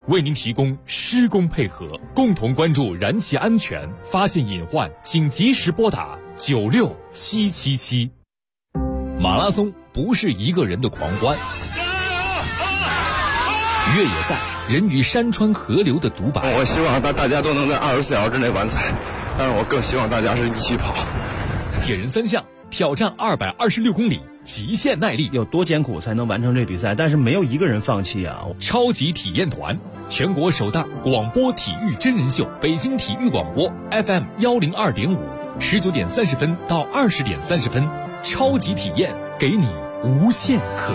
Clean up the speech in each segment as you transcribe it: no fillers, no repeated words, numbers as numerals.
为您提供施工配合，共同关注燃气安全，发现隐患请及时拨打96777。马拉松不是一个人的狂欢，越野赛人与山川河流的独白。 我希望大家都能在24小时之内完赛，但是我更希望大家是一起跑。 铁人三项挑战226公里，极限耐力， 有多艰苦才能完成这比赛？但是没有一个人放弃啊！ 超级体验团，全国首档广播体育真人秀，北京体育广播 FM 102.5，19点30分到20点30分，超级体验给你无限可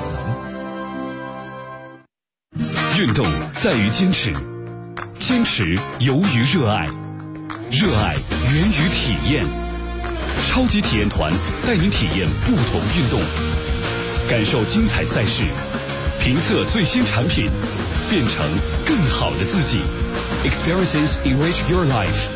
能。运动在于坚持，坚持由于热爱，热爱源于体验。超级体验团带您体验不同运动，感受精彩赛事，评测最新产品，变成更好的自己。Experiences enrich your life。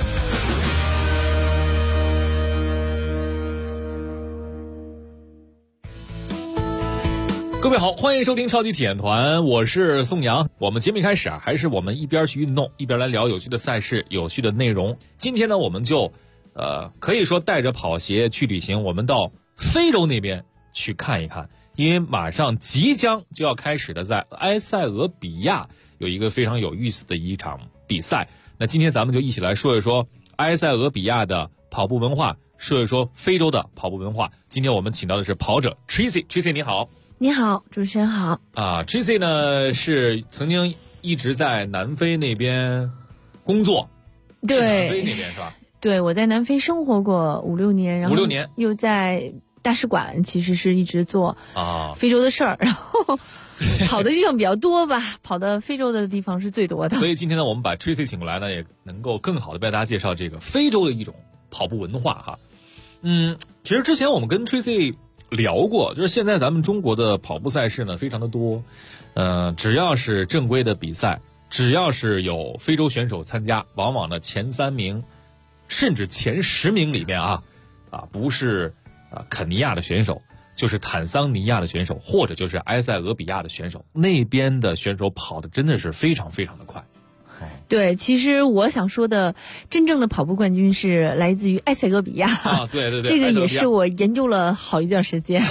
各位好，欢迎收听超级体验团，我是宋阳。我们节目一开始还是我们一边去运动，一边来聊有趣的赛事、有趣的内容。今天呢，我们就可以说带着跑鞋去旅行，我们到非洲那边去看一看，因为马上即将就要开始的在埃塞俄比亚有一个非常有意思的一场比赛。那今天咱们就一起来说一说埃塞俄比亚的跑步文化，说一说非洲的跑步文化。今天我们请到的是跑者 Tracy 你好。 你好，主持人好。 Tracy 呢是曾经一直在南非那边工作， 对， 是南非那边是吧？ 对，我在南非生活过5-6年，然后又在大使馆，其实是一直做非洲的事儿，然后跑的地方比较多吧，跑的非洲的地方是最多的。 所以今天呢，我们把 Tracy 请过来呢，也能够更好的为大家介绍这个非洲的一种跑步文化哈。其实之前我们跟 Tracy 聊过，就是现在咱们中国的跑步赛事呢非常的多，只要是正规的比赛，只要是有非洲选手参加，往往呢前3名。甚至前10名里面不是肯尼亚的选手，就是坦桑尼亚的选手，或者就是埃塞俄比亚的选手，那边的选手跑的真的是非常非常的快。 对，其实我想说的，真正的跑步冠军是来自于埃塞俄比亚对， 这个也是我研究了好一段时间。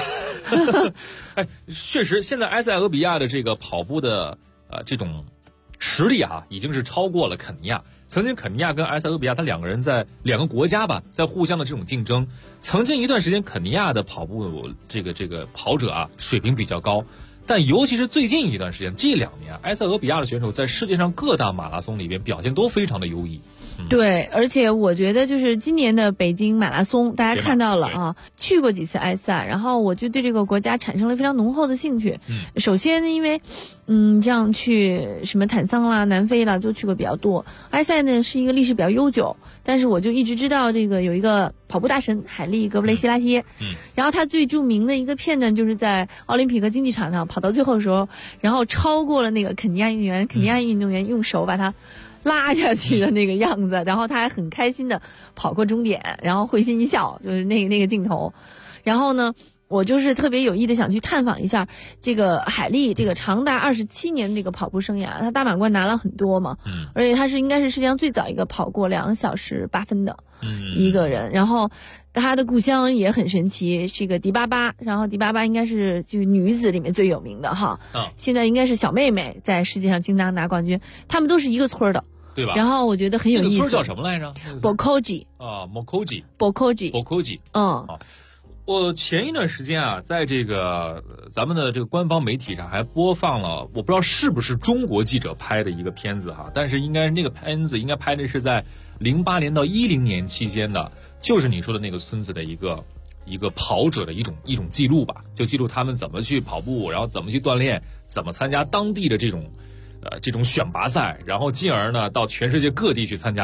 确实，现在埃塞俄比亚的这个跑步的这种实力已经是超过了肯尼亚。曾经肯尼亚跟埃塞俄比亚，他两个人在两个国家吧，在互相的这种竞争。曾经一段时间，肯尼亚的跑步这个跑者水平比较高，但尤其是最近一段时间，这2年，埃塞俄比亚的选手在世界上各大马拉松里边表现都非常的优异。 对，而且我觉得就是今年的北京马拉松，大家看到了去过几次埃塞，然后我就对这个国家产生了非常浓厚的兴趣。首先呢，因为这样去什么坦桑啦、南非啦，都去过比较多。埃塞呢是一个历史比较悠久，但是我就一直知道这个有一个跑步大神海利·格布雷西拉耶，然后他最著名的一个片段就是在奥林匹克竞技场上跑到最后的时候，然后超过了那个肯尼亚运动员，肯尼亚运动员用手把他拉下去的那个样子，然后他还很开心的跑过终点，然后会心一笑，就是那个镜头。然后呢，我就是特别有意的想去探访一下这个海利，这个长达27年这个跑步生涯，他大满贯拿了很多嘛，而且他是应该是世界上最早一个跑过2小时8分的一个人。然后他的故乡也很神奇，是一个迪巴巴，然后迪巴巴应该是就是女子里面最有名的现在应该是小妹妹在世界上经常拿冠军，他们都是一个村的。 对吧？ 然后我觉得很有意思。 那个村叫什么来着 ？Bokoji。 Bokoji。我前一段时间在这个咱们的这个官方媒体上还播放了，我不知道是不是中国记者拍的一个片子但是应该那个片子应该拍的是在08年到10年期间的，就是你说的那个村子的一个跑者的一种记录吧，就记录他们怎么去跑步，然后怎么去锻炼，怎么参加当地的这种选拔赛，然后进而呢到全世界各地去参加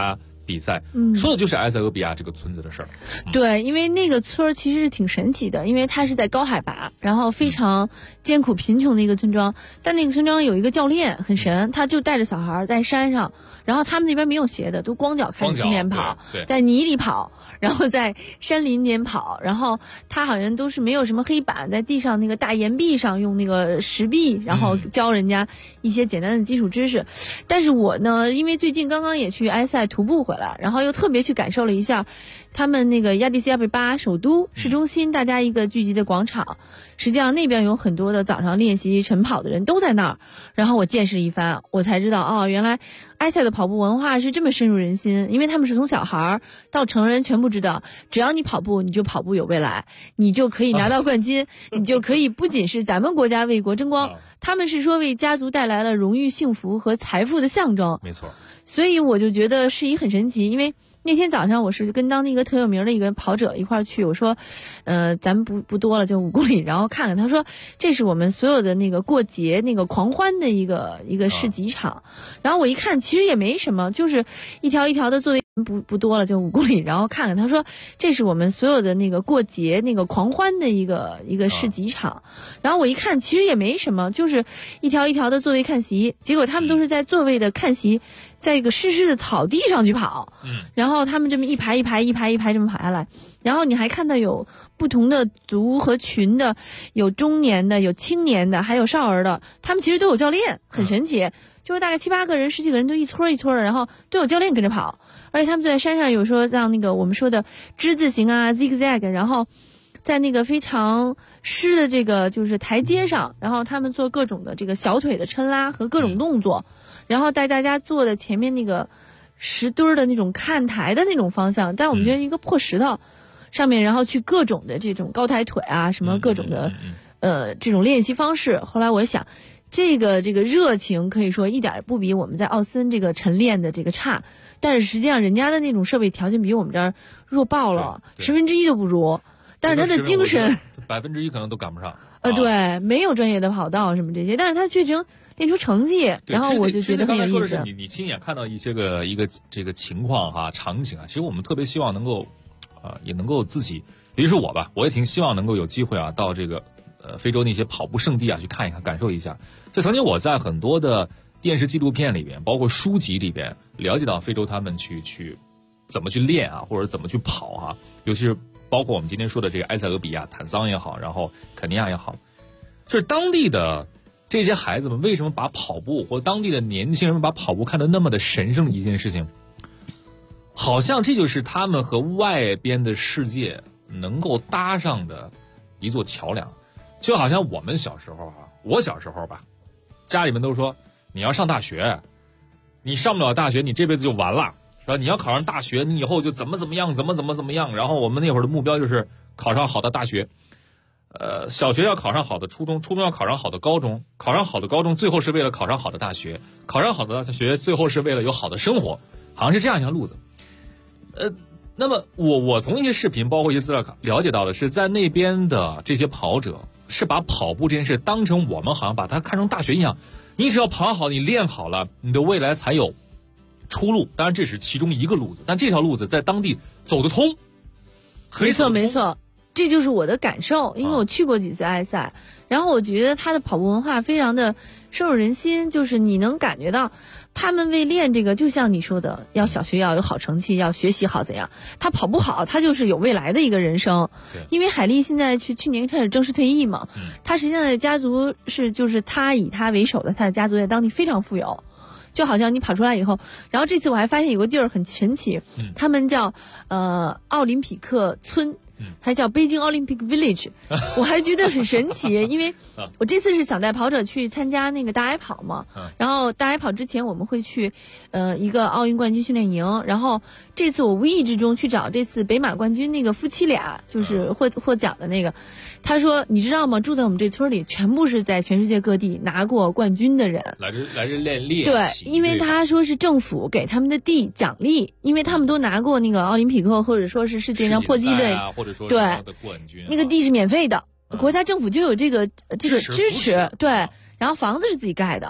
比赛，说的就是埃塞俄比亚这个村子的事儿。 对，因为那个村儿其实挺神奇的，因为它是在高海拔，然后非常艰苦贫穷的一个村庄。但那个村庄有一个教练很神，他就带着小孩在山上，然后他们那边没有鞋的，都光脚开始训练跑，在泥里跑，然后在山林间跑，然后他好像都是没有什么黑板，在地上那个大岩壁上用那个石壁，然后教人家一些简单的基础知识。但是我呢，因为最近刚刚也去埃塞徒步回来，然后又特别去感受了一下他们那个亚的斯亚贝巴首都市中心大家一个聚集的广场，实际上那边有很多的早上练习晨跑的人都在那儿，然后我见识一番，我才知道哦，原来埃塞的跑步文化是这么深入人心，因为他们是从小孩到成人全部知道，只要你跑步你就跑步有未来，你就可以拿到冠军，你就可以不仅是咱们国家为国争光，他们是说为家族带来了荣誉幸福和财富的象征。 没错， 所以我就觉得是很神奇，因为那天早上我是跟当地一个特有名的一个跑者一块儿去，我说咱们不多了，就5公里，然后看看，他说这是我们所有的那个过节那个狂欢的一个市集场，然后我一看其实也没什么，就是一条一条的座位，不多了，就5公里，然后看看，他说这是我们所有的那个过节那个狂欢的一个市集场，然后我一看其实也没什么，就是一条一条的座位看席，结果他们都是在座位的看席，在一个湿湿的草地上去跑，然后他们这么一排一排这么跑下来，然后你还看到有不同的族和群的，有中年的，有青年的，还有少儿的，他们其实都有教练，很神奇，就是大概7、8个人、10几个人都一撮一撮的，然后都有教练跟着跑，而且他们在山上有说像那个我们说的之字形啊 zigzag， 然后在那个非常湿的这个就是台阶上，然后他们做各种的这个小腿的抻拉和各种动作，然后带大家坐的前面那个石墩的那种看台的那种方向，但我们觉得一个破石头上面，然后去各种的这种高抬腿啊，什么各种的这种练习方式。后来我想，这个热情可以说一点不比我们在奥森这个晨练的这个差，但是实际上人家的那种设备条件比我们这儿弱爆了，1/10都不如。但是他的精神 1%可能都赶不上。 对，没有专业的跑道什么这些，但是他确实练出成绩，然后我就觉得很有意思。 刚才说的是你亲眼看到一个这个情况哈，场景啊，其实我们特别希望能够也能够自己，比如说我吧，我也挺希望能够有机会啊，到这个非洲那些跑步圣地啊去看一看，感受一下。就曾经我在很多的电视纪录片里边，包括书籍里边，了解到非洲他们去怎么去练啊，或者怎么去跑啊，尤其是包括我们今天说的这个埃塞俄比亚、坦桑也好，然后肯尼亚也好，就是当地的这些孩子们为什么把跑步，或当地的年轻人把跑步看得那么的神圣的一件事情，好像这就是他们和外边的世界能够搭上的一座桥梁。就好像我们小时候我小时候吧，家里面都说你要上大学，你上不了大学你这辈子就完了，是吧？你要考上大学，你以后就怎么样，怎么样。然后我们那会儿的目标就是考上好的大学，小学要考上好的初中，初中要考上好的高中，考上好的高中最后是为了考上好的大学，考上好的大学最后是为了有好的生活，好像是这样一条路子。那么我从一些视频包括一些资料了解到的是，在那边的这些跑者是把跑步这件事当成我们好像把它看成大学一样，你只要跑好，你练好了，你的未来才有出路。当然这是其中一个路子，但这条路子在当地走得通。 没错，这就是我的感受，因为我去过几次埃塞，然后我觉得他的跑步文化非常的深入人心，就是你能感觉到他们为练这个，就像你说的，要小学要有好成绩，要学习好怎样，他跑不好他就是有未来的一个人生。因为海莉现在去年开始正式退役嘛，他实际上的家族就是他以他为首的，他的家族在当地非常富有，就好像你跑出来以后，然后这次我还发现有个地儿很神奇，他们叫奥林匹克村，还叫北京 Olympic Village， 我还觉得很神奇，因为我这次是想带跑者去参加那个大矮跑嘛，然后大矮跑之前我们会去一个奥运冠军训练营，然后这次我无意之中去找这次北马冠军那个夫妻俩，就是获奖的那个，他说你知道吗，住在我们这村里全部是在全世界各地拿过冠军的人来这练习。 对，因为他说是政府给他们的地奖励，因为他们都拿过那个奥林匹克或者说是世界上破纪录或者说对的冠军， 那个地是免费的，国家政府就有这个支持，对，然后房子是自己盖的，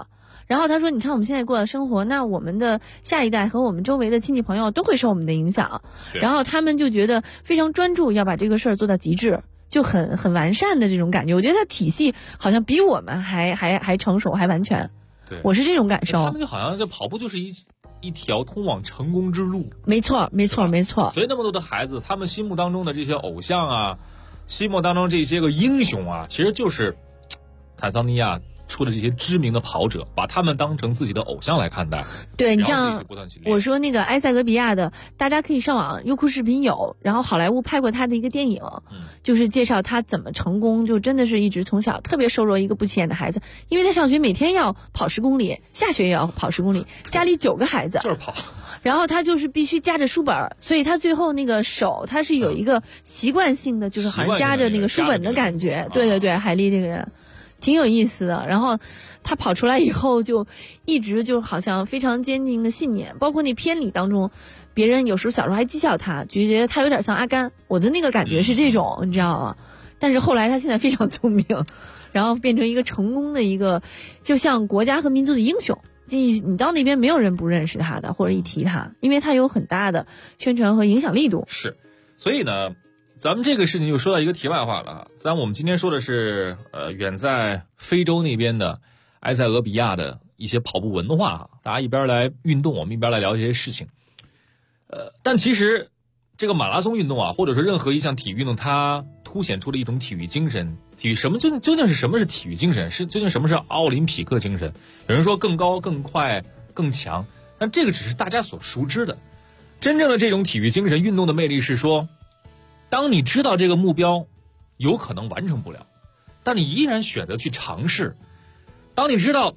然后他说，你看我们现在过的生活，那我们的下一代和我们周围的亲戚朋友都会受我们的影响，然后他们就觉得非常专注，要把这个事儿做到极致，就很完善的这种感觉。我觉得他体系好像比我们还成熟，还完全。 对， 我是这种感受。 他们就好像这跑步就是一条通往成功之路。 没错。 所以那么多的孩子，他们心目当中的这些偶像啊，心目当中这些个英雄啊，其实就是坦桑尼亚出的这些知名的跑者，把他们当成自己的偶像来看待。 对，你像我说那个埃塞俄比亚的，大家可以上网优酷视频有，然后好莱坞拍过他的一个电影，就是介绍他怎么成功，就真的是一直从小特别瘦弱一个不起眼的孩子，因为他上学每天要跑10公里，下学也要跑10公里，家里9个孩子就是跑， 然后他就是必须夹着书本，所以他最后那个手他是有一个习惯性的，就是好像夹着那个书本的感觉。对，海莉这个人挺有意思的。然后他跑出来以后就一直就好像非常坚定的信念，包括那片里当中别人有时候小时候还讥笑他，就觉得他有点像阿甘，我的那个感觉是这种，你知道吗？但是后来他现在非常聪明，然后变成一个成功的一个就像国家和民族的英雄，你到那边没有人不认识他的，或者一提他，因为他有很大的宣传和影响力度。 是，所以呢咱们这个事情就说到一个题外话了。我们今天说的是远在非洲那边的埃塞俄比亚的一些跑步文化，大家一边来运动，我们一边来聊这些事情。但其实这个马拉松运动啊，或者说任何一项体育运动，它凸显出了一种体育精神。究竟是什么是体育精神？究竟什么是奥林匹克精神？有人说更高、更快、更强，但这个只是大家所熟知的。真正的这种体育精神运动的魅力是说，当你知道这个目标有可能完成不了，但你依然选择去尝试。当你知道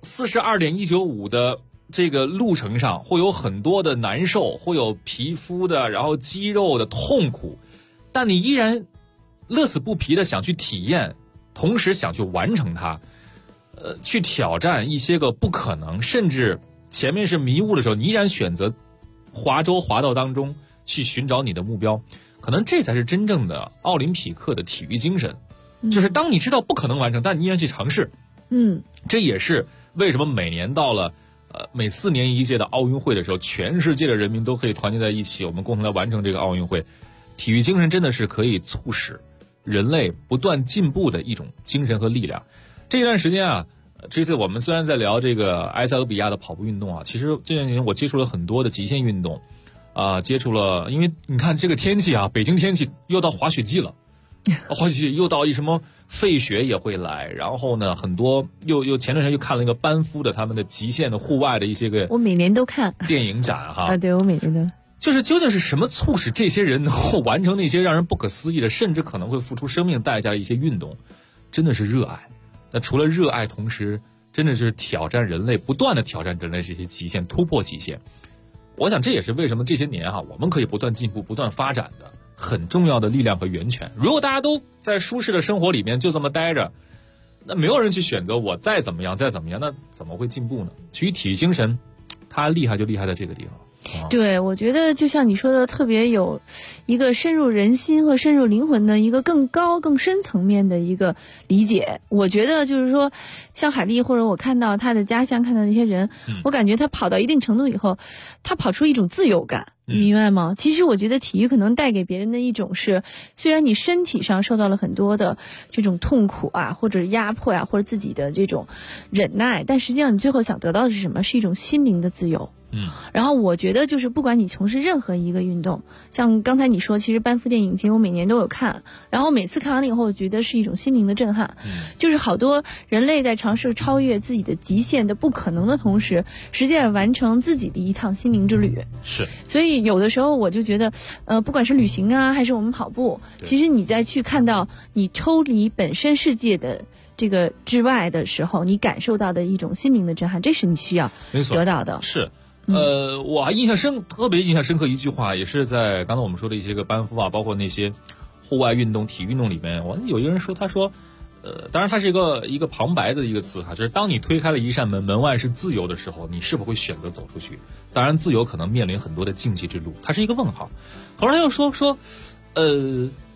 42.195 的这个路程上会有很多的难受，会有皮肤的然后肌肉的痛苦，但你依然乐此不疲的想去体验，同时想去完成它，去挑战一些个不可能，甚至前面是迷雾的时候，你依然选择滑道当中去寻找你的目标。可能这才是真正的奥林匹克的体育精神，就是当你知道不可能完成，但你依然去尝试。这也是为什么每年到了每4年一届的奥运会的时候，全世界的人民都可以团结在一起，我们共同来完成这个奥运会。体育精神真的是可以促使人类不断进步的一种精神和力量。这段时间啊，这次我们虽然在聊这个埃塞俄比亚的跑步运动啊，其实这段时间我接触了很多的极限运动。接触了，因为你看这个天气啊，北京天气又到滑雪季了，滑雪季又到什么费雪也会来，然后呢，很多又前段时间又看了一个班夫的他们的极限的户外的一些个， 我每年都看电影展哈。 对，我每年都。 就是究竟是什么促使这些人能够完成那些让人不可思议的，甚至可能会付出生命代价的一些运动？真的是热爱。那除了热爱，同时真的是挑战人类，不断的挑战人类这些极限，突破极限。我想这也是为什么这些年我们可以不断进步、不断发展的很重要的力量和源泉。如果大家都在舒适的生活里面就这么待着，那没有人去选择我再怎么样，那怎么会进步呢？其实体育精神，它厉害就厉害在这个地方。 对，我觉得就像你说的，特别有一个深入人心和深入灵魂的一个更高更深层面的一个理解。我觉得就是说，像海莉或者我看到他的家乡，看到那些人，我感觉他跑到一定程度以后，他跑出一种自由感，你明白吗？其实我觉得体育可能带给别人的一种是，虽然你身体上受到了很多的这种痛苦啊，或者压迫啊，或者自己的这种忍耐，但实际上你最后想得到的是什么？是一种心灵的自由。然后我觉得就是不管你从事任何一个运动，像刚才你说，其实班夫电影节我每年都有看，然后每次看完了以后，我觉得是一种心灵的震撼。就是好多人类在尝试超越自己的极限的不可能的同时，实际上完成自己的一趟心灵之旅。 是， 所以有的时候我就觉得，不管是旅行啊，还是我们跑步，其实你在去看到你抽离本身世界的这个之外的时候，你感受到的一种心灵的震撼，这是你需要得到的。 是。我还特别印象深刻一句话，也是在刚才我们说的一些个班夫啊，包括那些户外运动、体育运动里面，有一个人说，他说，当然它是一个旁白的一个词哈，就是当你推开了一扇门，门外是自由的时候，你是否会选择走出去？当然，自由可能面临很多的荆棘之路，它是一个问号。后来他又说，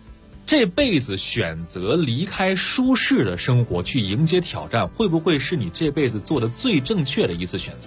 这辈子选择离开舒适的生活去迎接挑战，会不会是你这辈子做的最正确的一次选择？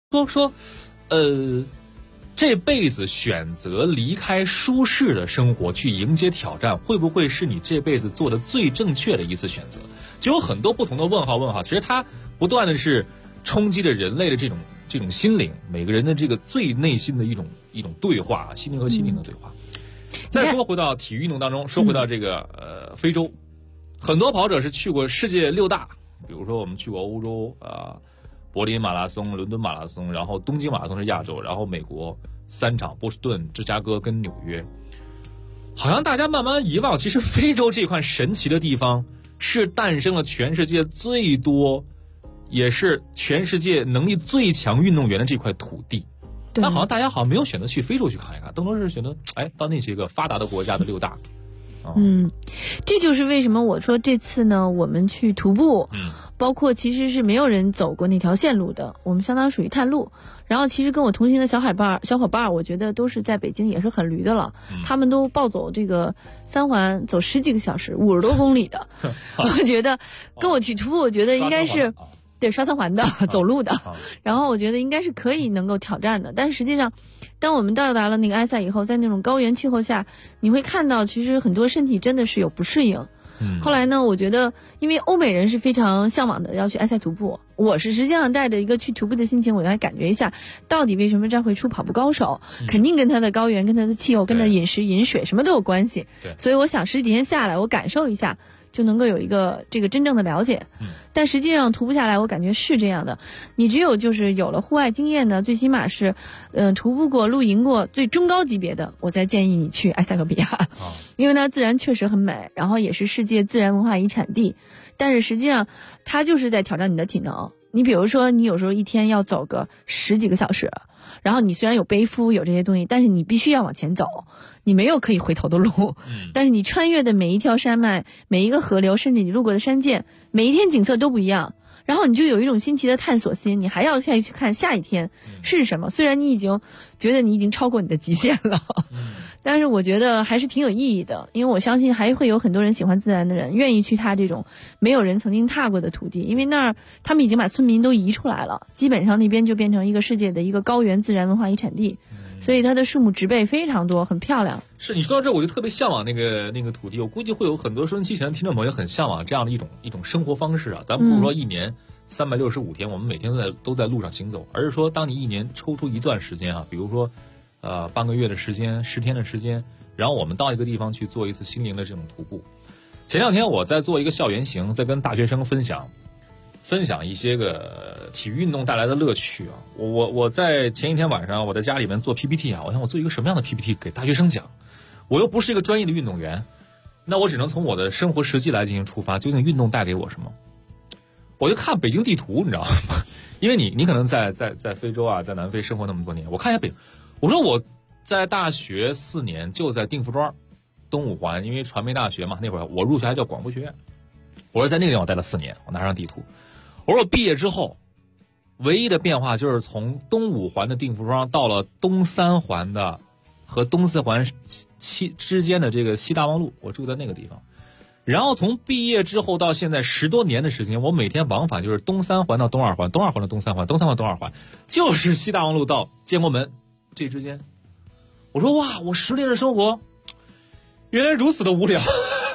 这辈子选择离开舒适的生活去迎接挑战，会不会是你这辈子做的最正确的一次选择？就有很多不同的问号，其实它不断的是冲击着人类的这种心灵，每个人的这个最内心的一种对话，心灵和心灵的对话。再说回到体育运动当中，说回到这个非洲，很多跑者是去过世界6大，比如说我们去过欧洲柏林马拉松、伦敦马拉松，然后东京马拉松是亚洲，然后美国3场，波士顿、芝加哥跟纽约。好像大家慢慢遗忘，其实非洲这块神奇的地方是诞生了全世界最多，也是全世界能力最强运动员的这块土地。但好像大家好像没有选择去非洲去看一看，更多是选择到那些个发达的国家的6大。 这就是为什么我说这次呢，我们去徒步，包括其实是没有人走过那条线路的，我们相当属于探路。然后其实跟我同行的小伙伴，我觉得都是在北京也是很驴的了，他们都暴走这个3环，走10几个小时，50多公里的。我觉得跟我去徒步，我觉得应该是。对，刷3环的，走路的，然后我觉得应该是可以能够挑战的。但是实际上，当我们到达了那个埃塞以后，在那种高原气候下，你会看到其实很多身体真的是有不适应。后来呢，我觉得因为欧美人是非常向往的要去埃塞徒步，我是实际上带着一个去徒步的心情，我来感觉一下到底为什么这样会出跑步高手，肯定跟他的高原、跟他的气候、跟他的饮食饮水什么都有关系。所以我想10几天下来，我感受一下。就能够有一个这个真正的了解，但实际上徒步下来，我感觉是这样的。你只有就是有了户外经验呢，最起码是，徒步过、露营过最中高级别的，我才建议你去埃塞俄比亚，因为那儿自然确实很美，然后也是世界自然文化遗产地。但是实际上，它就是在挑战你的体能。你比如说，你有时候一天要走个10几个小时。然后你虽然有背夫有这些东西，但是你必须要往前走，你没有可以回头的路。但是你穿越的每一条山脉、每一个河流，甚至你路过的山涧，每一天景色都不一样。然后你就有一种新奇的探索心，你还要下去看下一天是什么。虽然你已经觉得你已经超过你的极限了，但是我觉得还是挺有意义的，因为我相信还会有很多人喜欢自然的人愿意去他这种没有人曾经踏过的土地，因为那儿他们已经把村民都移出来了，基本上那边就变成一个世界的一个高原自然文化遗产地。所以它的树木植被非常多，很漂亮。 是你说到这，我就特别向往那个土地。我估计会有很多收音机前的听众朋友很向往这样的一种生活方式啊。咱们不是说一年365天，我们每天都在路上行走，而是说当你一年抽出一段时间啊，比如说半个月的时间、10天的时间，然后我们到一个地方去做一次心灵的这种徒步。前2天我在做一个校园行，在跟大学生分享一些个体育运动带来的乐趣啊！我在前一天晚上我在家里面做 PPT 啊，我想我做一个什么样的 PPT 给大学生讲？我又不是一个专业的运动员，那我只能从我的生活实际来进行出发，究竟运动带给我什么？我就看北京地图，你知道吗？因为你可能在非洲啊，在南非生活那么多年，我看一下我说我在大学4年就在定福庄东五环，因为传媒大学嘛，那会儿我入学还叫广播学院，我说在那个地方我待了4年，我拿上地图。我说我毕业之后唯一的变化就是从东五环的定福庄到了东3环的和东4环之间的这个西大望路，我住在那个地方。然后从毕业之后到现在10多年的时间，我每天往返就是东3环到东2环，东2环到东3环，东3环东2环，就是西大望路到建国门这之间。我说哇，我10年的生活原来如此的无聊，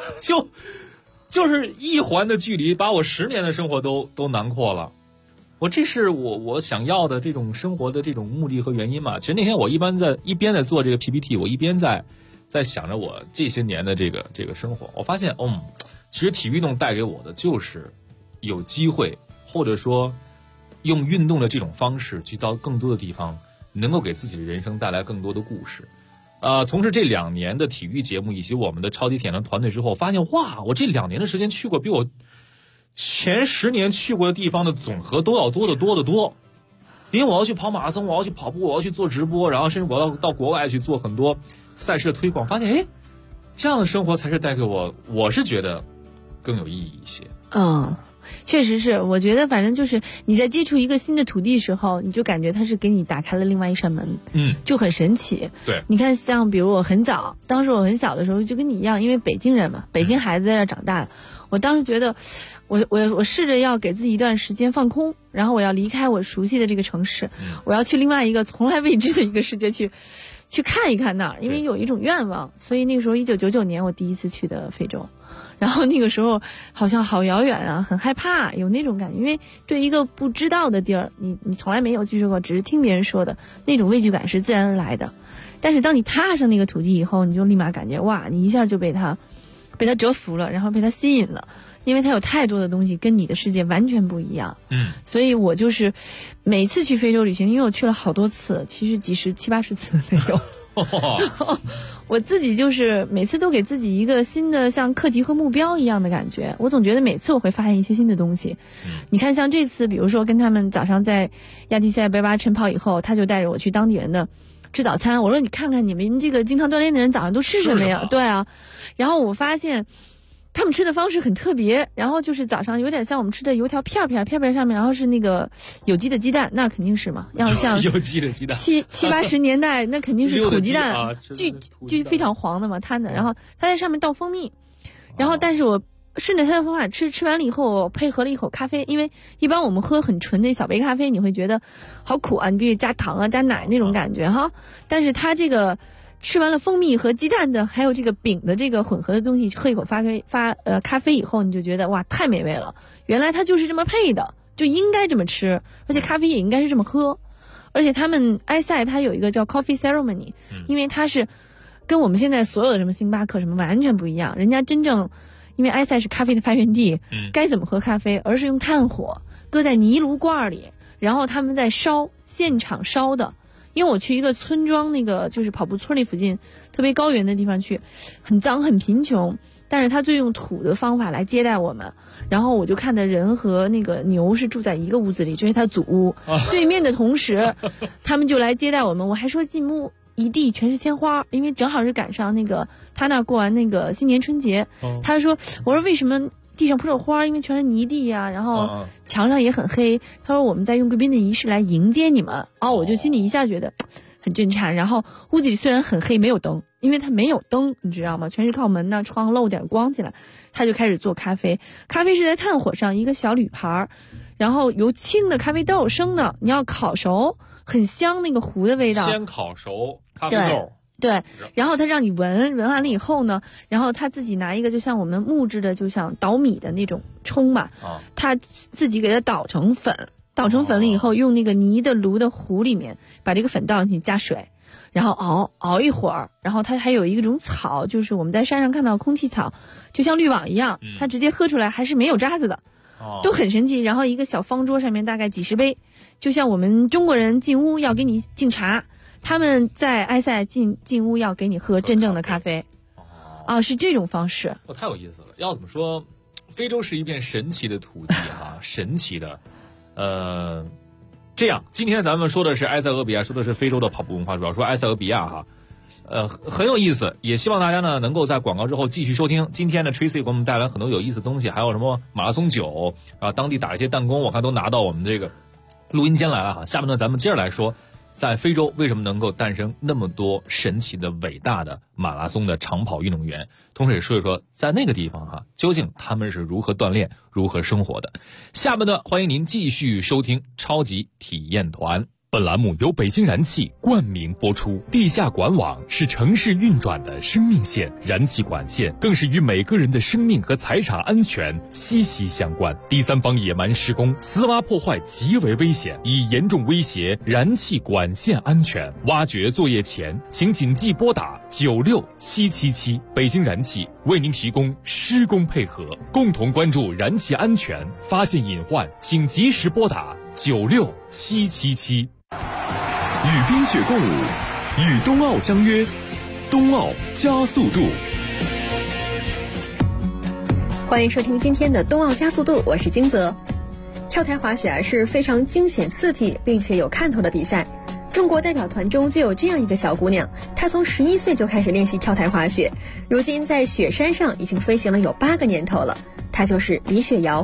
就是1环的距离把我10年的生活都囊括了。这是我想要的这种生活的这种目的和原因嘛。其实那天我一边在做这个 PPT， 我一边在想着我这些年的这个生活。我发现其实体育运动带给我的就是有机会，或者说用运动的这种方式去到更多的地方，能够给自己的人生带来更多的故事。从事这2年的体育节目以及我们的超级铁人团队之后，发现哇，我这2年的时间去过比我前10年去过的地方的总和都要多得多。因为我要去跑马拉松，我要去跑步，我要去做直播，然后甚至我要到国外去做很多赛事的推广，发现这样的生活才是带给我是觉得更有意义一些。 确实是，我觉得反正就是你在接触一个新的土地的时候，你就感觉它是给你打开了另外一扇门，就很神奇。 对， 你看像比如我当时我很小的时候就跟你一样，因为北京人嘛，北京孩子在这长大的，我当时觉得我试着要给自己一段时间放空，然后我要离开我熟悉的这个城市，我要去另外一个从来未知的一个世界去看一看那儿，因为有一种愿望。所以那个时候1999年我第一次去的非洲，然后那个时候好像好遥远啊，很害怕，有那种感觉，因为对一个不知道的地儿，你从来没有去过，只是听别人说的，那种畏惧感是自然而来的。但是当你踏上那个土地以后，你就立马感觉哇，你一下就被它折服了，然后被它吸引了，因为它有太多的东西跟你的世界完全不一样。所以我就是每次去非洲旅行，因为我去了好多次，其实70-80次没有。我自己就是每次都给自己一个新的像课题和目标一样的感觉，我总觉得每次我会发现一些新的东西。你看像这次比如说跟他们早上在亚的塞贝巴晨跑以后，他就带着我去当地人的吃早餐，我说你看看你们这个经常锻炼的人早上都吃什么呀？对啊，然后我发现他们吃的方式很特别，然后就是早上有点像我们吃的油条片上面，然后是那个有机的鸡蛋，那肯定是嘛，要像有机的鸡蛋 70-80年代那肯定是土鸡蛋， 啊、 巨非常黄的嘛，摊的，然后他在上面倒蜂蜜，然后但是我顺着他的方法吃完了以后，我配合了一口咖啡，因为一般我们喝很纯的小杯咖啡，你会觉得好苦啊，你必须加糖啊加奶那种感觉哈，但是他这个吃完了蜂蜜和鸡蛋的还有这个饼的这个混合的东西，喝一口咖啡以后，你就觉得哇太美味了，原来它就是这么配的，就应该这么吃，而且咖啡也应该是这么喝。而且他们埃塞它有一个叫 coffee ceremony， 因为它是跟我们现在所有的什么星巴克什么完全不一样，人家真正因为埃塞是咖啡的发源地，该怎么喝咖啡，而是用炭火搁在泥炉罐里，然后他们在现场烧的。因为我去一个村庄，那个就是跑步村里附近特别高原的地方去，很脏很贫穷，但是他就用土的方法来接待我们，然后我就看到人和那个牛是住在一个屋子里，这是他祖屋，对面的同时他们就来接待我们，我还说进屋一地全是鲜花，因为正好是赶上那个他那过完那个新年春节，他说我说为什么地上铺着花，因为全是泥地呀，然后墙上也很黑。他说我们在用贵宾的仪式来迎接你们。我就心里一下觉得很震颤。然后屋子里虽然很黑，没有灯，因为它没有灯，你知道吗？全是靠门呐窗漏点光进来。他就开始做咖啡，咖啡是在炭火上一个小铝盘，然后由青的咖啡豆生的，你要烤熟，很香那个糊的味道。 先烤熟咖啡豆。 对，然后他让你闻完了以后呢，然后他自己拿一个就像我们木质的，就像捣米的那种冲嘛，他自己给它捣成粉了以后，用那个泥的炉的壶里面把这个粉倒进去，加水，然后熬一会儿，然后它还有一种草，就是我们在山上看到空气草，就像滤网一样，它直接喝出来还是没有渣子的，都很神奇。然后一个小方桌上面大概几十杯，就像我们中国人进屋要给你敬茶。他们在埃塞进屋要给你喝真正的咖啡，是这种方式。 太有意思了。要怎么说，非洲是一片神奇的土地啊，神奇的。这样，今天咱们说的是埃塞俄比亚，说的是非洲的跑步文化，主要说埃塞俄比亚哈。很有意思，也希望大家呢能够在广告之后继续收听。今天呢 Tracy 给我们带来很多有意思的东西，还有什么马拉松酒啊，当地打一些弹弓，我看都拿到我们这个录音间来了哈。下面呢咱们接着来说。在非洲为什么能够诞生那么多神奇的伟大的马拉松的长跑运动员，同时也说一说在那个地方究竟他们是如何锻炼如何生活的。下半段欢迎您继续收听超级体验团。本栏目由北京燃气冠名播出。地下管网是城市运转的生命线，燃气管线更是与每个人的生命和财产安全息息相关。第三方野蛮施工、私挖破坏极为危险，已严重威胁燃气管线安全。挖掘作业前，请谨记拨打96777。北京燃气为您提供施工配合，共同关注燃气安全，发现隐患请及时拨打96777。 与冰雪共舞，与冬奥相约，冬奥加速度。 欢迎收听今天的冬奥加速度，我是金泽。跳台滑雪是非常惊险刺激并且有看头的比赛。中国代表团中就有这样一个小姑娘，她从11岁就开始练习跳台滑雪，如今在雪山上已经飞行了有8个年头了。她就是李雪瑶。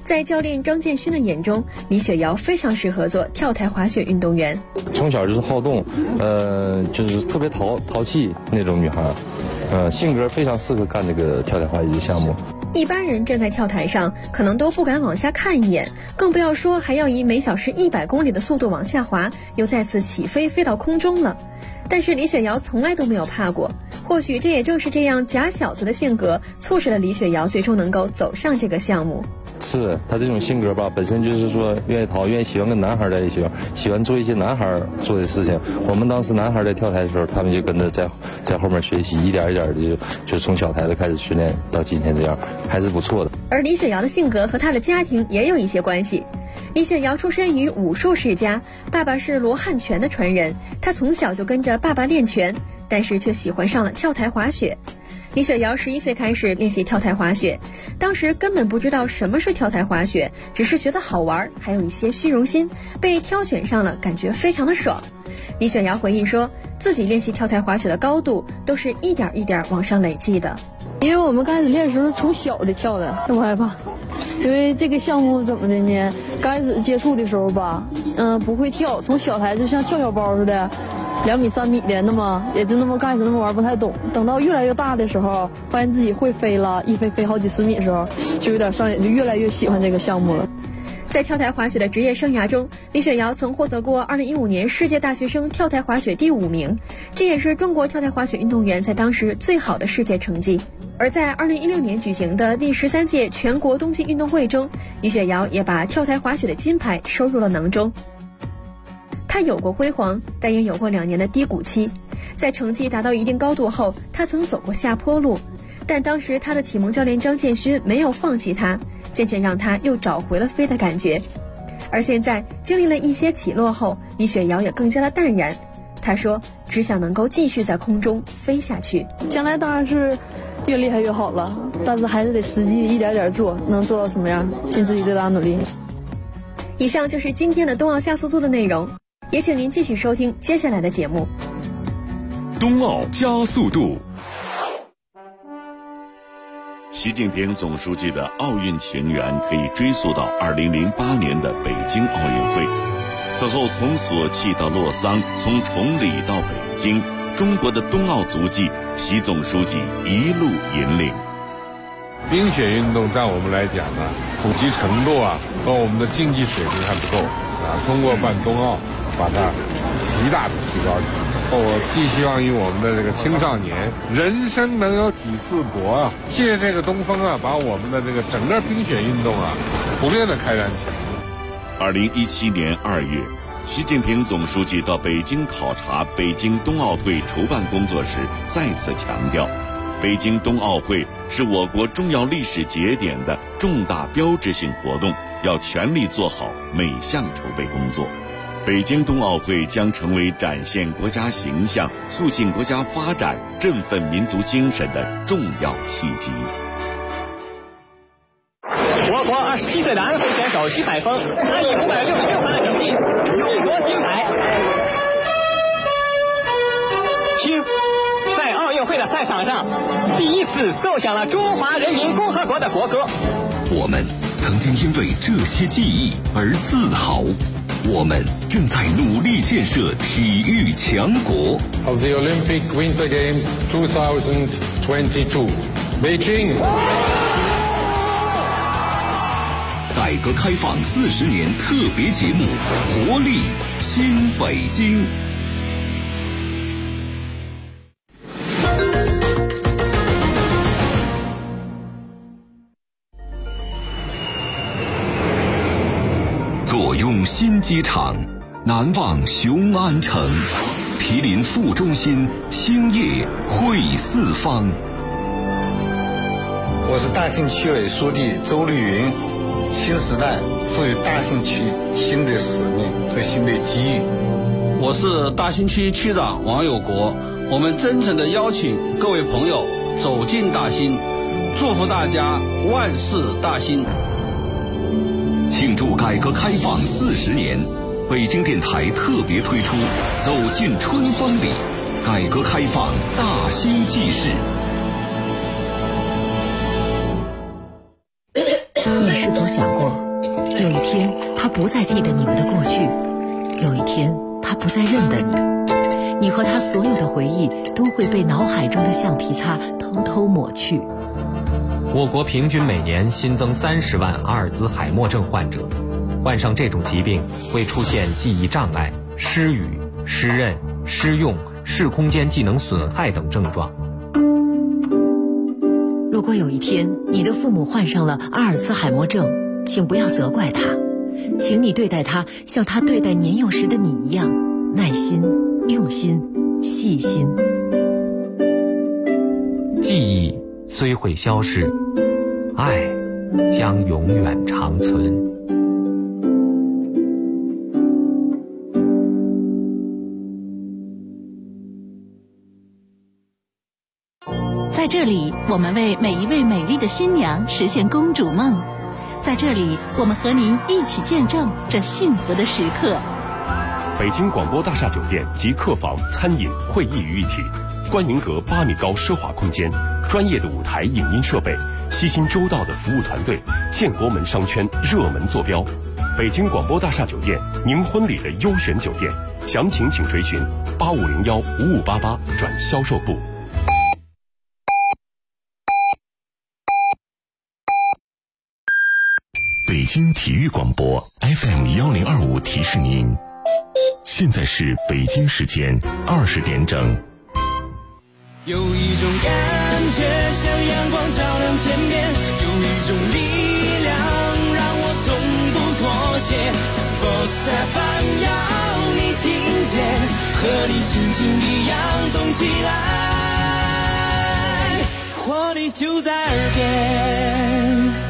在教练张建勋的眼中，李雪瑶非常适合做跳台滑雪运动员。 从小就是好动，就是特别淘气那种女孩，性格非常适合干这个跳台滑雪项目。 一般人站在跳台上，可能都不敢往下看一眼，更不要说还要以每小时100公里的速度往下滑，又再次起飞飞到空中了。但是李雪瑶从来都没有怕过，或许这也正是这样假小子的性格，促使了李雪瑶最终能够走上这个项目。 是他这种性格吧，本身就是说愿意喜欢跟男孩在一起，喜欢做一些男孩做的事情。我们当时男孩在跳台的时候，他们就跟着在后面学习，一点一点的就从小台子开始训练到今天这样，还是不错的。 而李雪瑶的性格和她的家庭也有一些关系。李雪瑶出身于武术世家，爸爸是罗汉拳的传人，她从小就跟着爸爸练拳，但是却喜欢上了跳台滑雪。李雪瑶11岁开始练习跳台滑雪，当时根本不知道什么是跳台滑雪，只是觉得好玩，还有一些虚荣心，被挑选上了，感觉非常的爽。李雪瑶回忆说，自己练习跳台滑雪的高度都是一点一点往上累积的。 因为我们刚开始练的时候从小的跳的，不害怕。因为这个项目怎么的呢？刚开始接触的时候吧，不会跳，从小台就像跳小包似的，2米3米的，那么也就那么刚开始那么玩不太懂。等到越来越大的时候，发现自己会飞了，一飞好几10米的时候，就有点上瘾，就越来越喜欢这个项目了。 在跳台滑雪的职业生涯中，李雪瑶曾获得过2015年世界大学生跳台滑雪第5名，这也是中国跳台滑雪运动员在当时最好的世界成绩。而在2016年举行的第13届全国冬季运动会中，李雪瑶也把跳台滑雪的金牌收入了囊中。她有过辉煌，但也有过2年的低谷期。在成绩达到一定高度后，她曾走过下坡路，但当时她的启蒙教练张建勋没有放弃她，渐渐让她又找回了飞的感觉。而现在经历了一些起落后，李雪瑶也更加的淡然。她说，只想能够继续在空中飞下去。 将来当然是越厉害越好了，但是还是得实际一点点做，能做到什么样，尽自己最大努力。 以上就是今天的冬奥加速度的内容，也请您继续收听接下来的节目。 冬奥加速度。 习近平总书记的奥运情缘可以追溯到2008年的北京奥运会，此后从索契到洛桑，从崇礼到北京，中国的冬奥足迹，习总书记一路引领。 冰雪运动在我们来讲呢，普及程度和我们的竞技水平还不够通过办冬奥，把它极大的提高起来。我寄希望于我们的这个青少年，人生能有几次搏借这个东风把我们的这个整个冰雪运动普遍的开展起来。 2017年2月，习近平总书记到北京考察北京冬奥会筹办工作时，再次强调，北京冬奥会是我国重要历史节点的重大标志性活动，要全力做好每项筹备工作。北京冬奥会将成为展现国家形象、促进国家发展、振奋民族精神的重要契机。 我国27岁的安徽选手徐海峰，他以566分的成绩勇夺金牌。听，在奥运会的赛场上，第一次奏响了中华人民共和国的国歌。 我们曾经因为这些记忆而自豪。我们正在努力建设体育强国。 Of the Olympic Winter Games 2022, Beijing。 改革开放40年特别节目《活力新北京》。坐拥新机场，难忘雄安城，毗邻副中心，兴业汇四方。 我是大兴区委书记周绿云。新时代赋予大兴区新的使命和新的机遇。 我是大兴区区长王有国。我们真诚地邀请各位朋友走进大兴，祝福大家万事大兴。 庆祝改革开放40年，北京电台特别推出《走进春风里》，改革开放大兴纪事。 你是否想过，有一天他不再记得你们的过去，有一天他不再认得你，你和他所有的回忆都会被脑海中的橡皮擦偷偷抹去。 我国平均每年新增30万阿尔兹海默症患者，患上这种疾病会出现记忆障碍、失语、失认、失用、视空间技能损害等症状。 如果有一天你的父母患上了阿尔兹海默症，请不要责怪他，请你对待他像他对待年幼时的你一样，耐心、用心、细心。 记忆虽会消逝，爱将永远长存。 在这里，我们为每一位美丽的新娘实现公主梦。在这里，我们和您一起见证这幸福的时刻。 北京广播大厦酒店集客房、餐饮、会议于一体，观云阁8米高奢华空间，专业的舞台影音设备，悉心周到的服务团队，建国门商圈热门坐标。北京广播大厦酒店，您婚礼的优选酒店，详情请垂询8501-5588转销售部。 北京体育广播 FM1025提示您，现在是北京时间20点整。 有一种感觉像阳光照亮天边，有一种力量让我从不妥协。Sports FM 要你听见，和你心情一样动起来，活力就在耳边。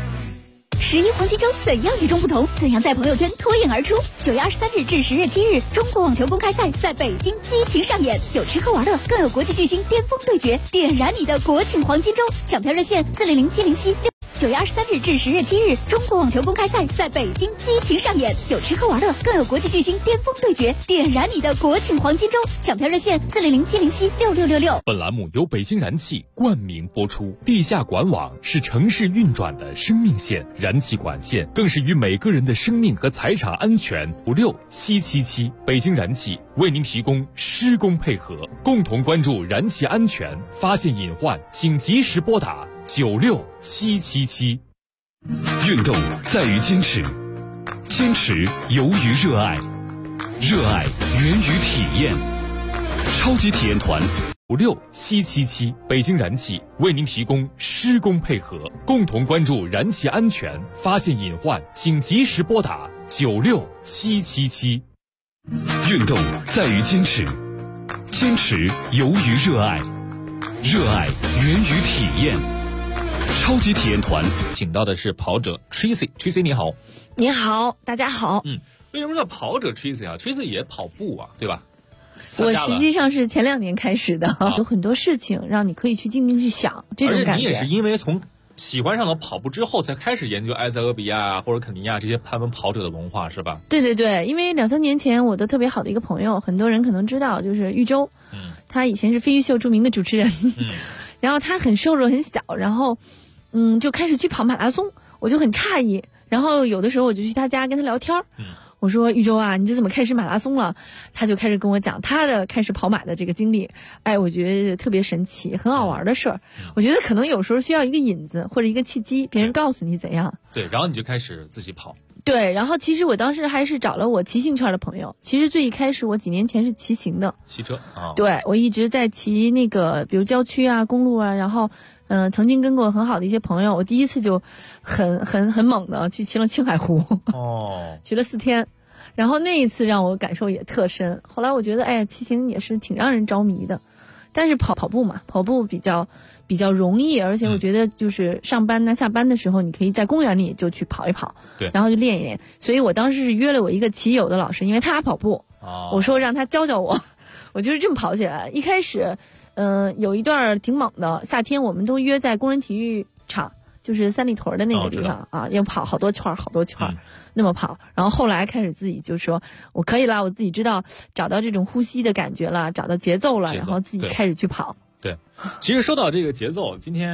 11黄金周怎样与众不同？怎样在朋友圈脱颖而出？9月23日至10月7日，中国网球公开赛在北京激情上演，有吃喝玩乐，更有国际巨星巅峰对决，点燃你的国庆黄金周！抢票热线400-707-6。9月23日至10月7日，中国网球公开赛在北京激情上演，有吃喝玩乐，更有国际巨星巅峰对决，点燃你的国庆黄金周！抢票热线400-707-6666。 本栏目由北京燃气冠名播出。地下管网是城市运转的生命线，燃气管线更是与每个人的生命和财产安全。56777，北京燃气为您提供施工配合，共同关注燃气安全，发现隐患请及时拨打96777。 运动在于坚持，坚持由于热爱，热爱源于体验。超级体验团 56777，北京燃气为您提供施工配合，共同关注燃气安全，发现隐患请及时拨打96777。 运动在于坚持，坚持由于热爱，热爱源于体验。超级体验团请到的是跑者 Tracy 你好。 你好，大家好。 为什么叫跑者 Tracy 啊 ？Tracy 也跑步啊，对吧？ 我实际上是前2年开始的，有很多事情让你可以去静静去想，这种感觉。 而且你也是因为从喜欢上了跑步之后，才开始研究埃塞俄比亚或者肯尼亚这些他们跑者的文化，是吧？ 对对对，因为2-3年前，我的特别好的一个朋友，很多人可能知道，就是豫州，他以前是飞鱼秀著名的主持人，然后他很瘦弱很小，然后就开始去跑马拉松，我就很诧异，然后有的时候我就去他家跟他聊天，我说豫州啊，你这怎么开始马拉松了？他就开始跟我讲他的开始跑马的这个经历，哎，我觉得特别神奇，很好玩的事儿。我觉得可能有时候需要一个引子或者一个契机，别人告诉你怎样。 对，然后你就开始自己跑。 对，然后其实我当时还是找了我骑行圈的朋友。其实最一开始我几年前是骑行的， 骑车啊。 对，我一直在骑那个，比如郊区啊、公路啊，然后曾经跟过很好的一些朋友，我第一次就很猛的去骑了青海湖，骑了4天。然后那一次让我感受也特深。后来我觉得，哎呀，骑行也是挺让人着迷的。但是跑步嘛，跑步比较容易，而且我觉得就是上班呢、下班的时候，你可以在公园里就去跑一跑， 对， 然后就练一练。所以我当时是约了我一个骑友的老师，因为他跑步，我说让他教教我，我就是这么跑起来。一开始，有一段挺猛的，夏天我们都约在工人体育场。就是三里屯的那个地方啊，要跑好多圈那么跑。然后后来开始自己就说我可以了，我自己知道找到这种呼吸的感觉了，找到节奏了，然后自己开始去跑。 对，其实说到这个节奏，今天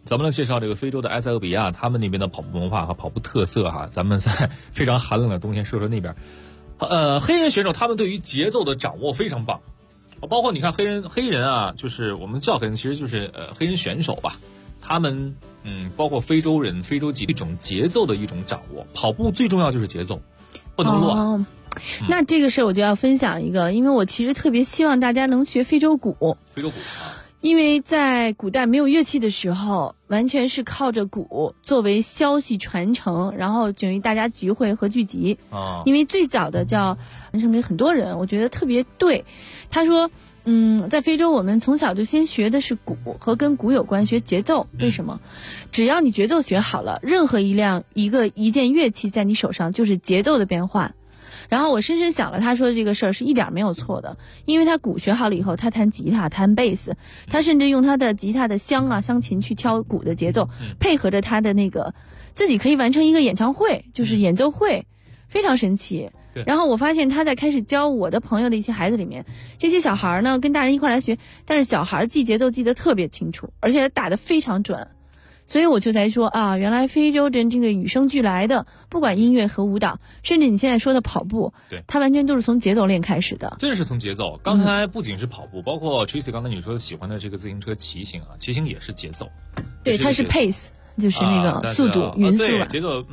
咱们来介绍这个非洲的埃塞俄比亚，他们那边的跑步文化和跑步特色哈。咱们在非常寒冷的冬天说说那边，黑人选手他们对于节奏的掌握非常棒，包括你看黑人啊，就是我们叫黑人，其实就是黑人选手吧，他们包括非洲人、非洲籍一种节奏的一种掌握。跑步最重要就是节奏，不能乱。 那这个事我就要分享一个，因为我其实特别希望大家能学非洲鼓。 非洲鼓啊。 因为在古代没有乐器的时候，完全是靠着鼓作为消息传承，然后等于大家聚会和聚集。因为最早的叫传承给很多人，我觉得特别对。他说，在非洲我们从小就先学的是鼓和跟鼓有关，学节奏。为什么？只要你节奏学好了，任何一件乐器在你手上就是节奏的变换。然后我深深想了，他说的这个事儿是一点没有错的，因为他鼓学好了以后，他弹吉他、弹贝斯，他甚至用他的吉他的乡琴去挑鼓的节奏，配合着他的那个，自己可以完成一个演唱会，就是演奏会，非常神奇。然后我发现他在开始教我的朋友的一些孩子里面，这些小孩呢跟大人一块来学，但是小孩记节奏记得特别清楚，而且打得非常准。所以我就在说啊，原来非洲人这个与生俱来的，不管音乐和舞蹈，甚至你现在说的跑步， 对， 它完全都是从节奏练开始的。 真是从节奏。刚才不仅是跑步，包括 Tracy 刚才你说喜欢的这个自行车骑行啊，骑行也是节奏。 对，它是 pace， 就是那个速度、匀速对，节奏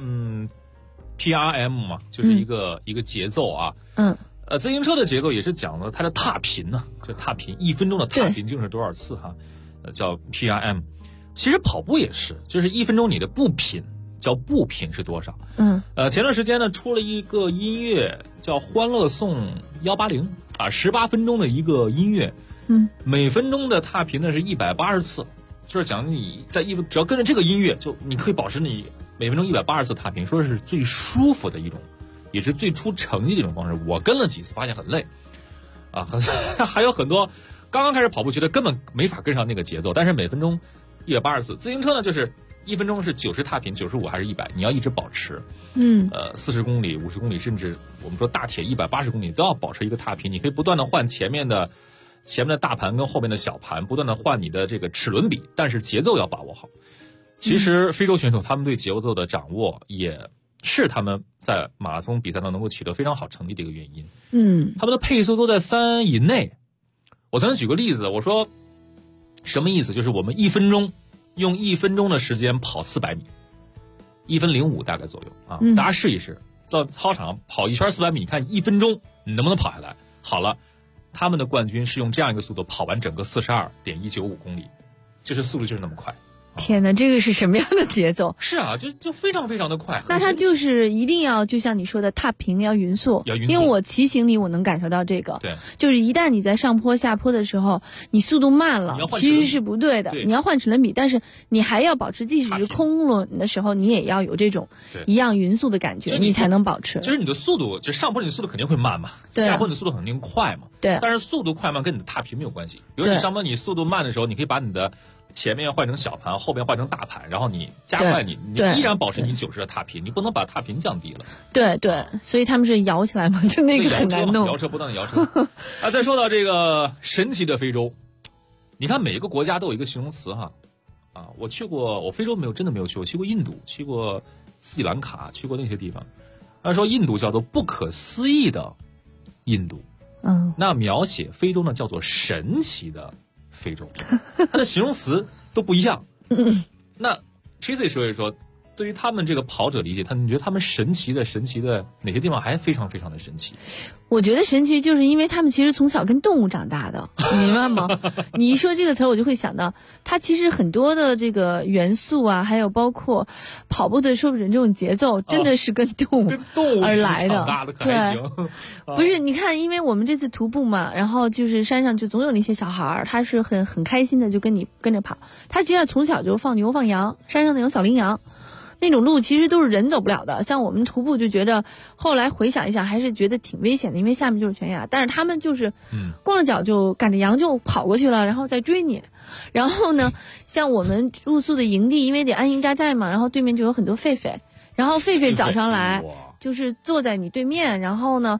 ，PRM 嘛，就是一个节奏啊。自行车的节奏也是讲了它的踏频呢，这踏频1分钟的踏频就是多少次哈，叫 PRM。其实跑步也是，就是1分钟你的步频叫步频是多少？前段时间呢出了一个音乐叫《欢乐颂180》啊，18分钟的一个音乐，每分钟的踏频呢是180次，就是讲你在只要跟着这个音乐，就你可以保持你每分钟180次踏频，说是最舒服的一种，也是最出成绩的一种方式。我跟了几次，发现很累，啊，还有很多刚刚开始跑步觉得根本没法跟上那个节奏，但是每分钟180次。自行车呢，就是1分钟是90踏频，95还是100，你要一直保持。40公里、50公里，甚至我们说大铁180公里都要保持一个踏频。你可以不断的换前面的大盘跟后面的小盘，不断的换你的这个齿轮比，但是节奏要把握好。其实非洲选手他们对节奏的掌握也是他们在马拉松比赛中能够取得非常好成绩的一个原因。他们的配速都在3以内。我曾经举个例子，我说什么意思？就是我们1分钟用1分钟的时间跑400米，1分05大概左右啊。大家试一试，在操场跑一圈400米，你看1分钟你能不能跑下来？好了，他们的冠军是用这样一个速度跑完整个42.195公里，就是速度就是那么快。 天哪，这个是什么样的节奏？ 是啊，就非常非常的快。 那它就是一定要就像你说的踏频要匀速，因为我骑行里我能感受到这个。 对， 就是一旦你在上坡下坡的时候，你速度慢了，其实是不对的。你要换齿轮比，但是你还要保持，即使是空轮的时候，你也要有这种一样匀速的感觉，你才能保持。 就是你的速度，就上坡你的速度肯定会慢嘛，下坡你的速度肯定快嘛。 对， 但是速度快慢跟你的踏频没有关系。比如你上坡你速度慢的时候，你可以把你的前面换成小盘，后面换成大盘，然后你加快你依然保持你90的踏频，你不能把踏频降低了。 对，所以他们是摇起来嘛，就那个很难弄。 摇车不断的摇车。再说到这个神奇的非洲，你看每一个国家都有一个形容词哈。我去过，我非洲真的没有去过，去过印度，去过斯里兰卡，去过那些地方。按说印度叫做不可思议的印度，那描写非洲呢叫做神奇的非洲，它的形容词都不一样。那 Tracy 说一说，对于他们这个跑者理解，你觉得他们神奇的哪些地方还非常非常的神奇？ 我觉得神奇就是因为他们其实从小跟动物长大的，你明白吗？你一说这个词我就会想到，它其实很多的这个元素啊，还有包括跑步的说不准这种节奏，真的是跟动物而来的。 对， 不是你看，因为我们这次徒步嘛，然后就是山上就总有那些小孩儿，他是很开心的就跟着跑。他其实从小就放牛放羊，山上那种小羚羊。那种路其实都是人走不了的，像我们徒步就觉得，后来回想一下还是觉得挺危险的，因为下面就是悬崖。但是他们就是光着脚就赶着羊就跑过去了，然后再追你。然后呢，像我们住宿的营地，因为得安营扎寨嘛，然后对面就有很多狒狒，然后狒狒早上来就是坐在你对面，然后呢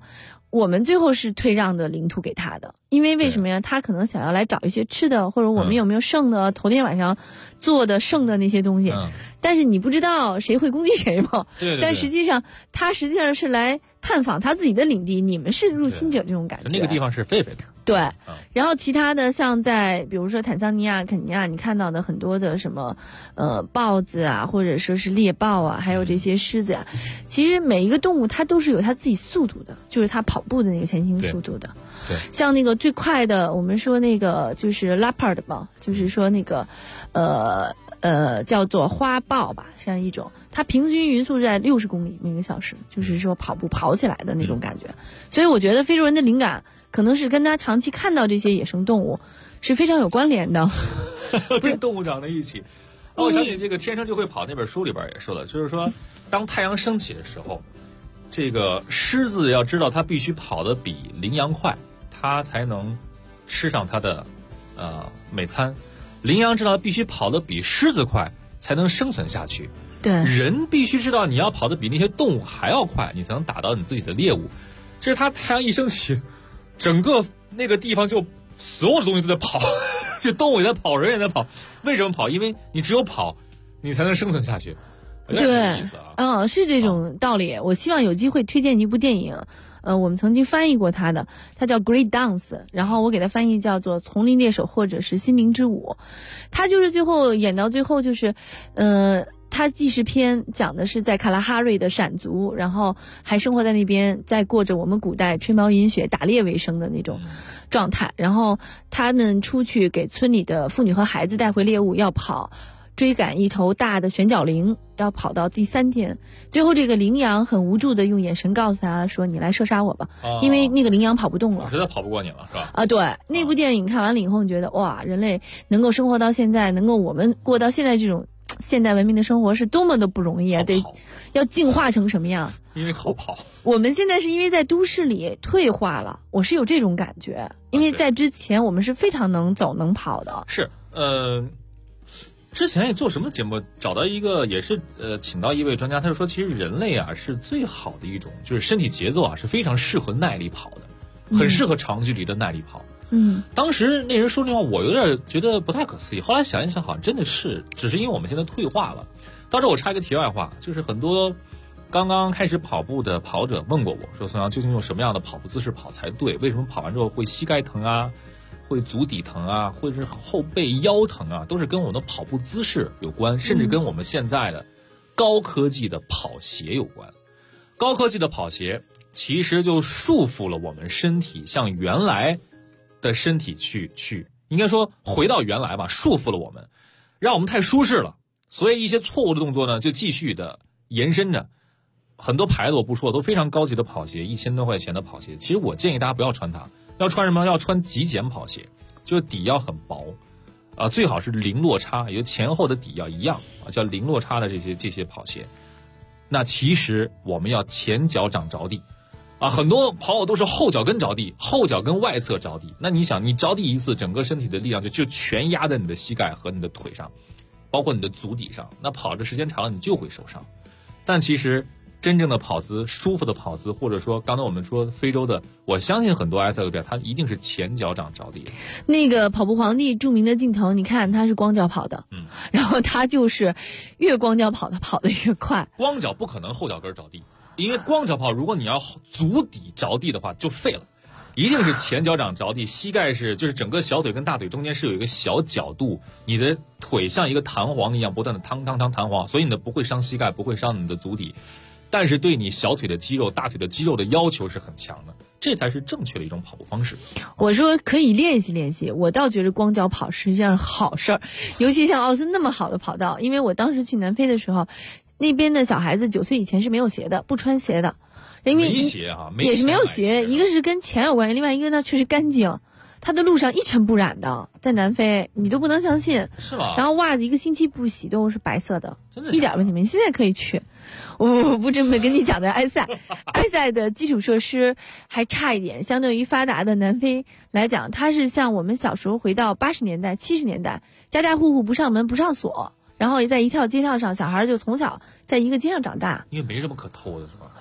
我们最后是退让的领土给他的，因为为什么呀？他可能想要来找一些吃的，或者我们有没有剩的头天晚上做的剩的那些东西。但是你不知道谁会攻击谁嘛？ 对。 但实际上他是来探访他自己的领地，你们是入侵者这种感觉。 那个地方是狒狒的。 对。然后其他的像在比如说坦桑尼亚、肯尼亚，你看到的很多的什么豹子啊，或者说是猎豹啊，还有这些狮子呀，其实每一个动物它都是有它自己速度的，就是它跑步的那个前行速度的。 对。 像那个最快的，我们说那个就是 leopard 嘛，就是说那个叫做花豹吧，像一种，它平均匀速在60公里每个小时，就是说跑起来的那种感觉。所以我觉得非洲人的灵感可能是跟他长期看到这些野生动物是非常有关联的， 跟动物长在一起。我相信这个《天生就会跑》那本书里边也说了，就是说，当太阳升起的时候，这个狮子要知道它必须跑得比羚羊快，它才能吃上它的美餐。羚羊知道必须跑得比狮子快，才能生存下去。 对， 人必须知道你要跑得比那些动物还要快，你才能打到你自己的猎物。这是它太阳一升起，整个那个地方就所有的东西都在跑，这动物也在跑，人也在跑。为什么跑？因为你只有跑，你才能生存下去。 对，是这种道理。我希望有机会推荐一部电影。我们曾经翻译过它的，它叫 Great Dance， 然后我给它翻译叫做丛林猎手或者是心灵之舞。它就是最后演到最后就是它纪实片讲的是在卡拉哈瑞的闪族，然后还生活在那边，在过着我们古代吹毛饮血打猎为生的那种状态。然后他们出去给村里的妇女和孩子带回猎物，要追赶一头大的玄角羚，要跑到第3天，最后这个羚羊很无助的用眼神告诉他说：“你来射杀我吧。”因为那个羚羊跑不动了， 实在跑不过你了，是吧？ 对，那部电影看完了以后，你觉得哇，人类能够生活到现在，能够我们过到现在这种现代文明的生活是多么的不容易啊！要进化成什么样？ 因为好跑。 我们现在是因为在都市里退化了，我是有这种感觉，因为在之前我们是非常能走能跑的。 是，之前也做什么节目，找到一个也是请到一位专家，他就说其实人类啊是最好的一种，就是身体节奏啊是非常适合耐力跑的，很适合长距离的耐力跑。当时那人说那话，我有点觉得不太可思议。后来想一想，好像真的是，只是因为我们现在退化了。当时我插一个题外话，就是很多刚刚开始跑步的跑者问过我说：“宋阳，究竟用什么样的跑步姿势跑才对？为什么跑完之后会膝盖疼啊？会足底疼啊，或者是后背腰疼啊，都是跟我们的跑步姿势有关，甚至跟我们现在的高科技的跑鞋有关。高科技的跑鞋其实就束缚了我们身体向原来的身体去应该说回到原来吧，束缚了我们，让我们太舒适了。所以一些错误的动作呢，就继续的延伸着。很多牌子我不说，都非常高级的跑鞋，1000多块钱的跑鞋，其实我建议大家不要穿它。要穿什么？要穿极简跑鞋，就是底要很薄，最好是零落差，也就前后的底要一样叫零落差的这些跑鞋。那其实我们要前脚掌着地，很多跑友都是后脚跟着地，后脚跟外侧着地。那你想，你着地一次，整个身体的力量就全压在你的膝盖和你的腿上，包括你的足底上。那跑着时间长了，你就会受伤。但其实真正的跑姿，舒服的跑姿，或者说刚才我们说非洲的，我相信很多埃塞俄比亚，它一定是前脚掌着地的。 那个跑步皇帝著名的镜头，你看他是光脚跑的，然后他就是越光脚跑，他跑得越快。 光脚不可能后脚跟着地，因为光脚跑，如果你要足底着地的话，就废了。一定是前脚掌着地，膝盖就是整个小腿跟大腿中间是有一个小角度，你的腿像一个弹簧一样不断的弹簧，所以你不会伤膝盖，不会伤你的足底。但是对你小腿的肌肉、大腿的肌肉的要求是很强的，这才是正确的一种跑步方式。 我说可以练习练习，我倒觉得光脚跑是一件好事儿，尤其像奥森那么好的跑道，因为我当时去南非的时候，那边的小孩子9岁以前是没有鞋的，不穿鞋的，因为没鞋啊， 也是没有鞋，一个是跟钱有关系，另外一个呢确实干净。他的路上一尘不染的，在南非你都不能相信， 是吧？ 然后袜子1个星期不洗都是白色的，一点问题没。现在可以去，我不这么跟你讲的。埃塞的基础设施还差一点，相对于发达的南非来讲，它是像我们小时候回到80年代、70年代，家家户户不上门不上锁，然后在一条街道上，小孩就从小在一个街上长大， 因为没什么可偷的是吧？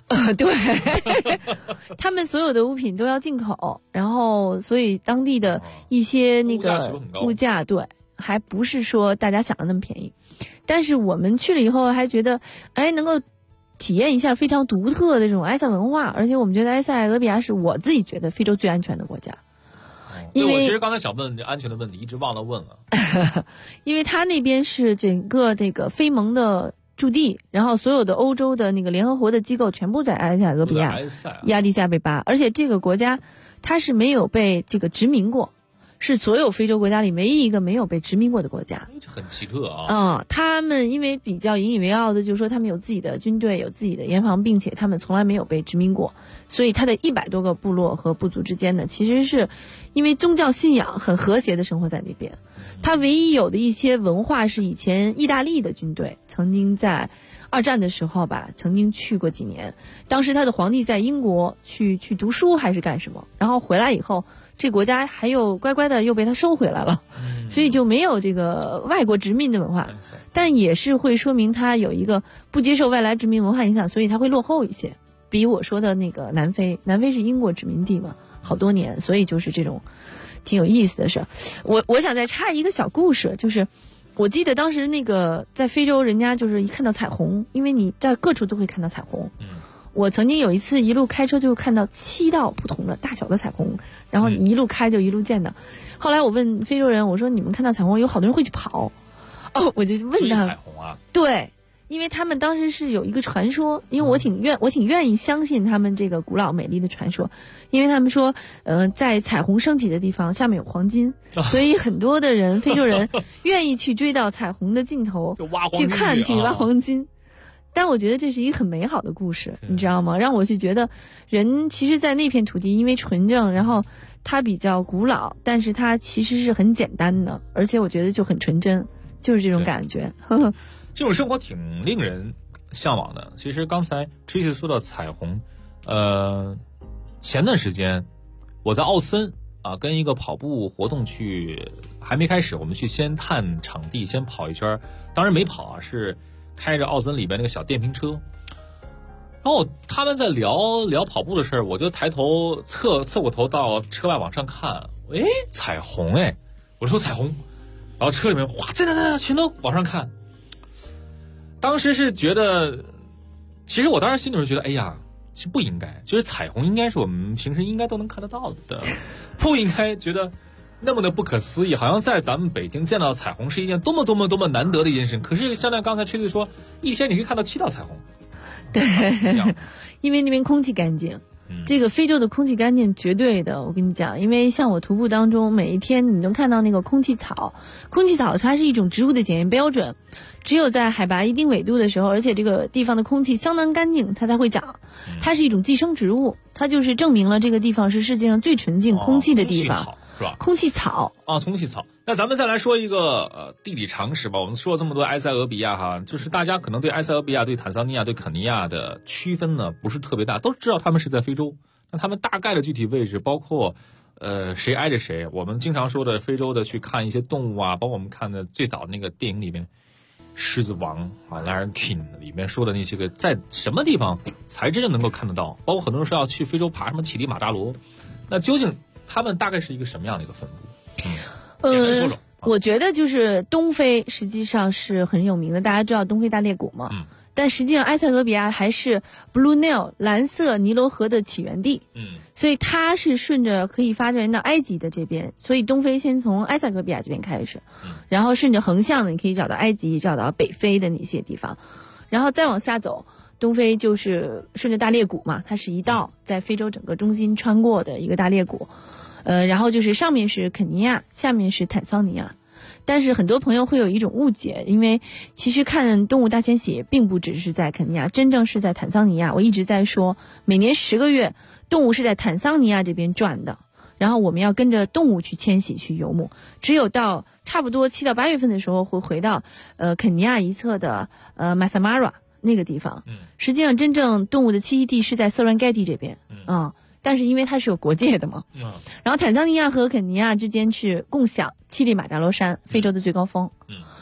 对，他们所有的物品都要进口，然后所以当地的一些那个物价对，还不是说大家想的那么便宜。但是我们去了以后还觉得，能够体验一下非常独特的这种埃塞文化，而且我们觉得埃塞俄比亚是我自己觉得非洲最安全的国家。 对，我其实刚才想问这安全的问题，一直忘了问了。 因为它那边是整个这个非盟的驻地，然后所有的欧洲的那个联合国的机构全部在埃塞俄比亚、亚的斯亚贝巴，而且这个国家它是没有被这个殖民过，是所有非洲国家里唯一一个没有被殖民过的国家。 这很奇特啊。 他们因为比较引以为傲的，就是说他们有自己的军队，有自己的严防，并且他们从来没有被殖民过，所以他的100多个部落和部族之间呢，其实是因为宗教信仰很和谐的生活在那边。他唯一有的一些文化是以前意大利的军队曾经在2战的时候吧，曾经去过几年，当时他的皇帝在英国去读书还是干什么，然后回来以后这国家还有乖乖的又被他收回来了，所以就没有这个外国殖民的文化，但也是会说明他有一个不接受外来殖民文化影响，所以他会落后一些。比我说的那个南非是英国殖民地嘛，好多年，所以就是这种挺有意思的事。我想再插一个小故事，就是我记得当时那个在非洲，人家就是一看到彩虹，因为你在各处都会看到彩虹。我曾经有一次一路开车就看到7道不同的大小的彩虹，然后你一路开就一路见到。后来我问非洲人，我说你们看到彩虹，有好多人会去跑。我就问他追彩虹啊？ 对。因为他们当时是有一个传说，因为我挺愿意相信他们这个古老美丽的传说，因为他们说，在彩虹升起的地方下面有黄金，所以很多的人非洲人愿意去追到彩虹的尽头，去看去挖黄金。但我觉得这是一个很美好的故事，你知道吗？让我去觉得人其实，在那片土地因为纯正，然后它比较古老，但是它其实是很简单的，而且我觉得就很纯真，就是这种感觉。 这种生活挺令人向往的。其实刚才 Tracy 说到彩虹，前段时间我在奥森跟一个跑步活动去，还没开始，我们去先探场地，先跑一圈，当然没跑是开着奥森里边那个小电瓶车，然后他们在聊跑步的事儿，我就抬头侧过头到车外往上看，彩虹我说彩虹，然后车里面哇，在全都往上看。当时是觉得，其实我当时心里面觉得，其实不应该，就是彩虹应该是我们平时应该都能看得到的，不应该觉得那么的不可思议，好像在咱们北京见到彩虹是一件多么难得的一件事。可是像刚才吹子说，一天你可以看到7道彩虹。 对，因为那边空气干净。这个非洲的空气干净绝对的，我跟你讲，因为像我徒步当中，每一天你能看到那个空气草它是一种植物的检验标准，只有在海拔一定纬度的时候，而且这个地方的空气相当干净，它才会长。它是一种寄生植物，它就是证明了这个地方是世界上最纯净空气的地方。 是吧？ 空气草空气草。那咱们再来说一个地理常识吧。我们说了这么多埃塞俄比亚就是大家可能对埃塞俄比亚、对坦桑尼亚、对肯尼亚的区分呢不是特别大，都知道他们是在非洲，那他们大概的具体位置包括谁挨着谁。我们经常说的非洲的去看一些动物包括我们看的最早那个电影里面狮子王Lion King 里面说的那些个在什么地方才真正能够看得到，包括很多人说要去非洲爬什么乞力马扎罗，那究竟他们大概是一个什么样的一个分布？简单说说。 我觉得就是东非实际上是很有名的，大家知道东非大裂谷嘛，但实际上埃塞俄比亚还是 Blue Nile 蓝色尼罗河的起源地，所以它是顺着可以发展到埃及的这边，所以东非先从埃塞俄比亚这边开始，然后顺着横向的你可以找到埃及，找到北非的那些地方，然后再往下走，东非就是顺着大裂谷嘛，它是一道在非洲整个中心穿过的一个大裂谷。然后就是上面是肯尼亚，下面是坦桑尼亚。但是很多朋友会有一种误解，因为其实看动物大迁徙并不只是在肯尼亚，真正是在坦桑尼亚。我一直在说，每年10个月动物是在坦桑尼亚这边转的，然后我们要跟着动物去迁徙去游牧，只有到差不多7到8月份的时候会回到肯尼亚一侧的马萨马拉那个地方。实际上真正动物的栖息地是在瑟兰盖蒂这边但是因为它是有国界的嘛，然后坦桑尼亚和肯尼亚之间是共享乞力马扎罗山，非洲的最高峰，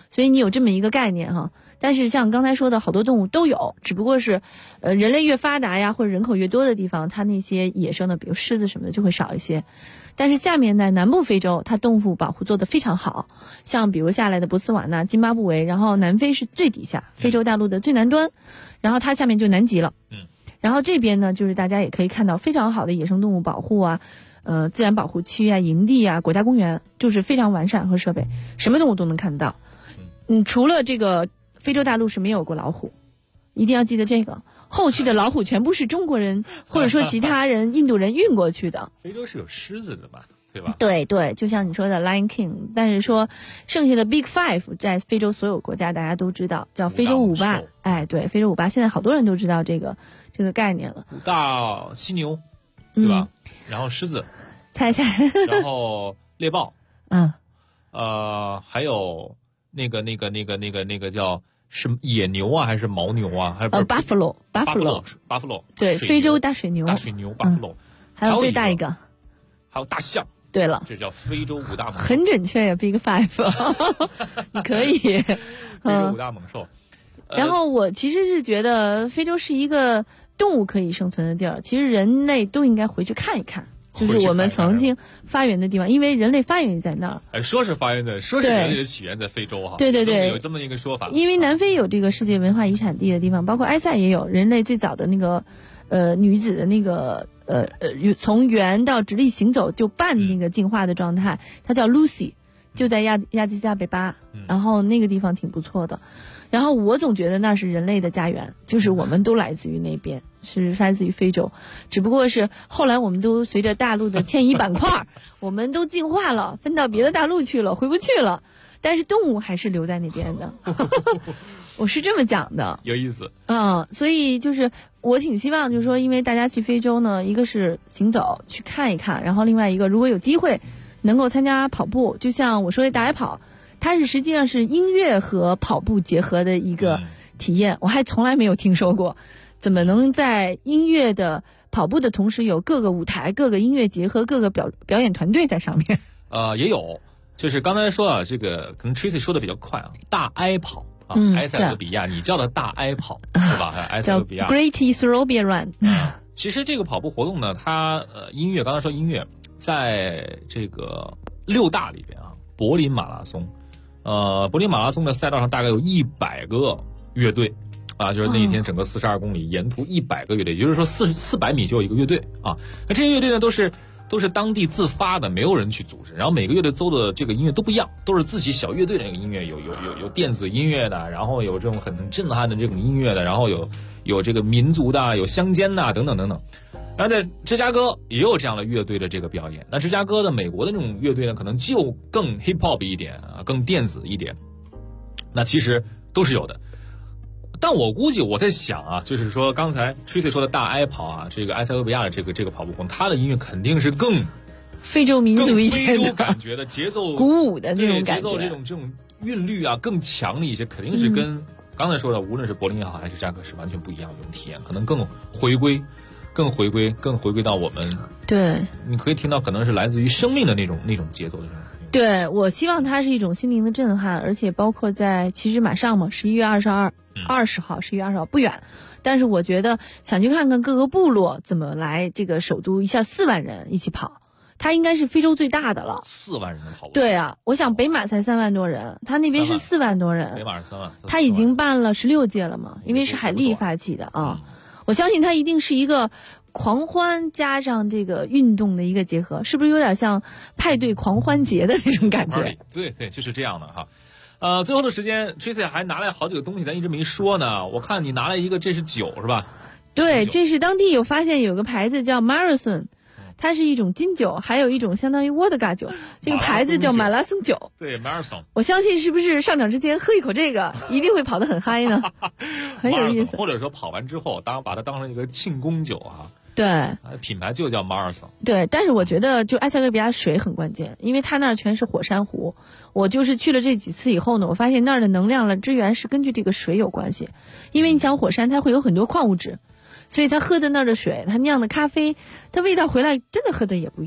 所以你有这么一个概念哈。但是像刚才说的好多动物都有，只不过是人类越发达呀，或者人口越多的地方，它那些野生的比如狮子什么的就会少一些。但是下面呢，南部非洲它动物保护做得非常好，像比如下来的博茨瓦纳、津巴布韦，然后南非是最底下，非洲大陆的最南端，然后它下面就南极了。然后这边呢，就是大家也可以看到非常好的野生动物保护啊，自然保护区啊、营地啊、国家公园，就是非常完善和设备，什么动物都能看到。除了这个非洲大陆是没有过老虎，一定要记得这个。后续的老虎全部是中国人或者说其他人印度人运过去的。 非洲是有狮子的嘛，对吧？ 对对，就像你说的 Lion King， 但是说剩下的 Big Five 在非洲所有国家大家都知道，叫非洲五霸。哎，对，非洲五霸，现在好多人都知道这个概念了。 五大犀牛，对吧？然后狮子， 猜， 然后猎豹，还有那个叫。是野牛啊，还是牦牛啊，还是 buffalo， 对，非洲大水牛 buffalo， 还有最大一个， 还有大象。 对了， 这叫非洲五大猛兽， 很准确呀 ，Big Five， 你可以。 非洲五大猛兽。 然后我其实是觉得非洲是一个动物可以生存的地儿，其实人类都应该回去看一看。就是我们曾经发源的地方，因为人类发源在那儿。 说是发源的，说是人类的起源在非洲哈。 对， 有这么一个说法。 因为南非有这个世界文化遗产地的地方，包括埃塞也有人类最早的那个女子的那个从圆到直立行走就半那个进化的状态，它叫 Lucy， 就在亚济加北巴，然后那个地方挺不错的。然后我总觉得那是人类的家园，就是我们都来自于那边，是来自于非洲，只不过是后来我们都随着大陆的迁移板块，我们都进化了，分到别的大陆去了，回不去了。但是动物还是留在那边的，我是这么讲的。 有意思。 所以就是我挺希望，就是说，因为大家去非洲呢，一个是行走去看一看，然后另外一个，如果有机会能够参加跑步，就像我说的大爱跑。它是实际上是音乐和跑步结合的一个体验，我还从来没有听说过，怎么能在音乐的跑步的同时有各个舞台、各个音乐节和各个表演团队在上面？ 也有，就是刚才说啊，这个可能 Tracy 说的比较快啊，大埃跑啊，埃塞俄比亚，你叫的大埃跑是吧？埃塞俄比亚叫 Great Ethiopia Run。 其实这个跑步活动呢，它音乐刚才说音乐，在这个6大里边啊，柏林马拉松。柏林马拉松的赛道上大概有100个乐队啊，就是那一天整个42公里沿途100个乐队，也就是说400米就有一个乐队啊。那这些乐队呢都是当地自发的，没有人去组织，然后每个乐队奏的这个音乐都不一样，都是自己小乐队的那个音乐，有电子音乐的，然后有这种很震撼的这种音乐的，然后有这个民族的，有乡间的等等等等。然后在芝加哥也有这样的乐队的这个表演。那芝加哥的美国的这种乐队呢，可能就更 hip hop 一点啊，更电子一点。那其实都是有的。但我估计我在想啊，就是说刚才 Tracy 说的大埃跑啊，这个埃塞俄比亚的这个跑步活动，它的音乐肯定是更非洲民族一点的， 非洲感觉的节奏鼓舞的这种感觉， 节奏这种韵律啊更强的一些，肯定是跟刚才说的无论是柏林也好还是芝加哥是完全不一样的这种体验，可能更回归到我们，对，你可以听到可能是来自于生命的那种节奏的这种。 对，我希望它是一种心灵的震撼，而且包括其实马上嘛，11月20号，11月20号不远，但是我觉得想去看看各个部落怎么来这个首都一下4万人一起跑，它应该是非洲最大的了。 4万人的跑步。 对啊，我想北马才3万多人，他那边是4万多人。 北马是3万。 他已经办了16届了嘛，因为是海利发起的啊。我相信它一定是一个狂欢加上这个运动的一个结合，是不是有点像派对狂欢节的那种感觉？ 对，就是这样的哈。最后的时间 Tracy 还拿来好几个东西，咱一直没说呢。我看你拿来一个，这是酒是吧？ 对，这是当地有发现有个牌子叫 Marathon， 它是一种金酒，还有一种相当于沃德嘎酒，这个牌子叫马拉松酒。 对 ，Marathon。 我相信是不是上场之前喝一口这个，一定会跑得很嗨呢？很有意思。 或者说跑完之后，把它当成一个庆功酒啊。 对， 品牌就叫 Marathon。 对，但是我觉得就埃塞俄比亚水很关键，因为它那儿全是火山湖。我就是去了这几次以后呢，我发现那儿的能量的支源是根据这个水有关系，因为你想火山它会有很多矿物质。所以他喝的那儿的水，他酿的咖啡，它味道回来真的喝的也不一样。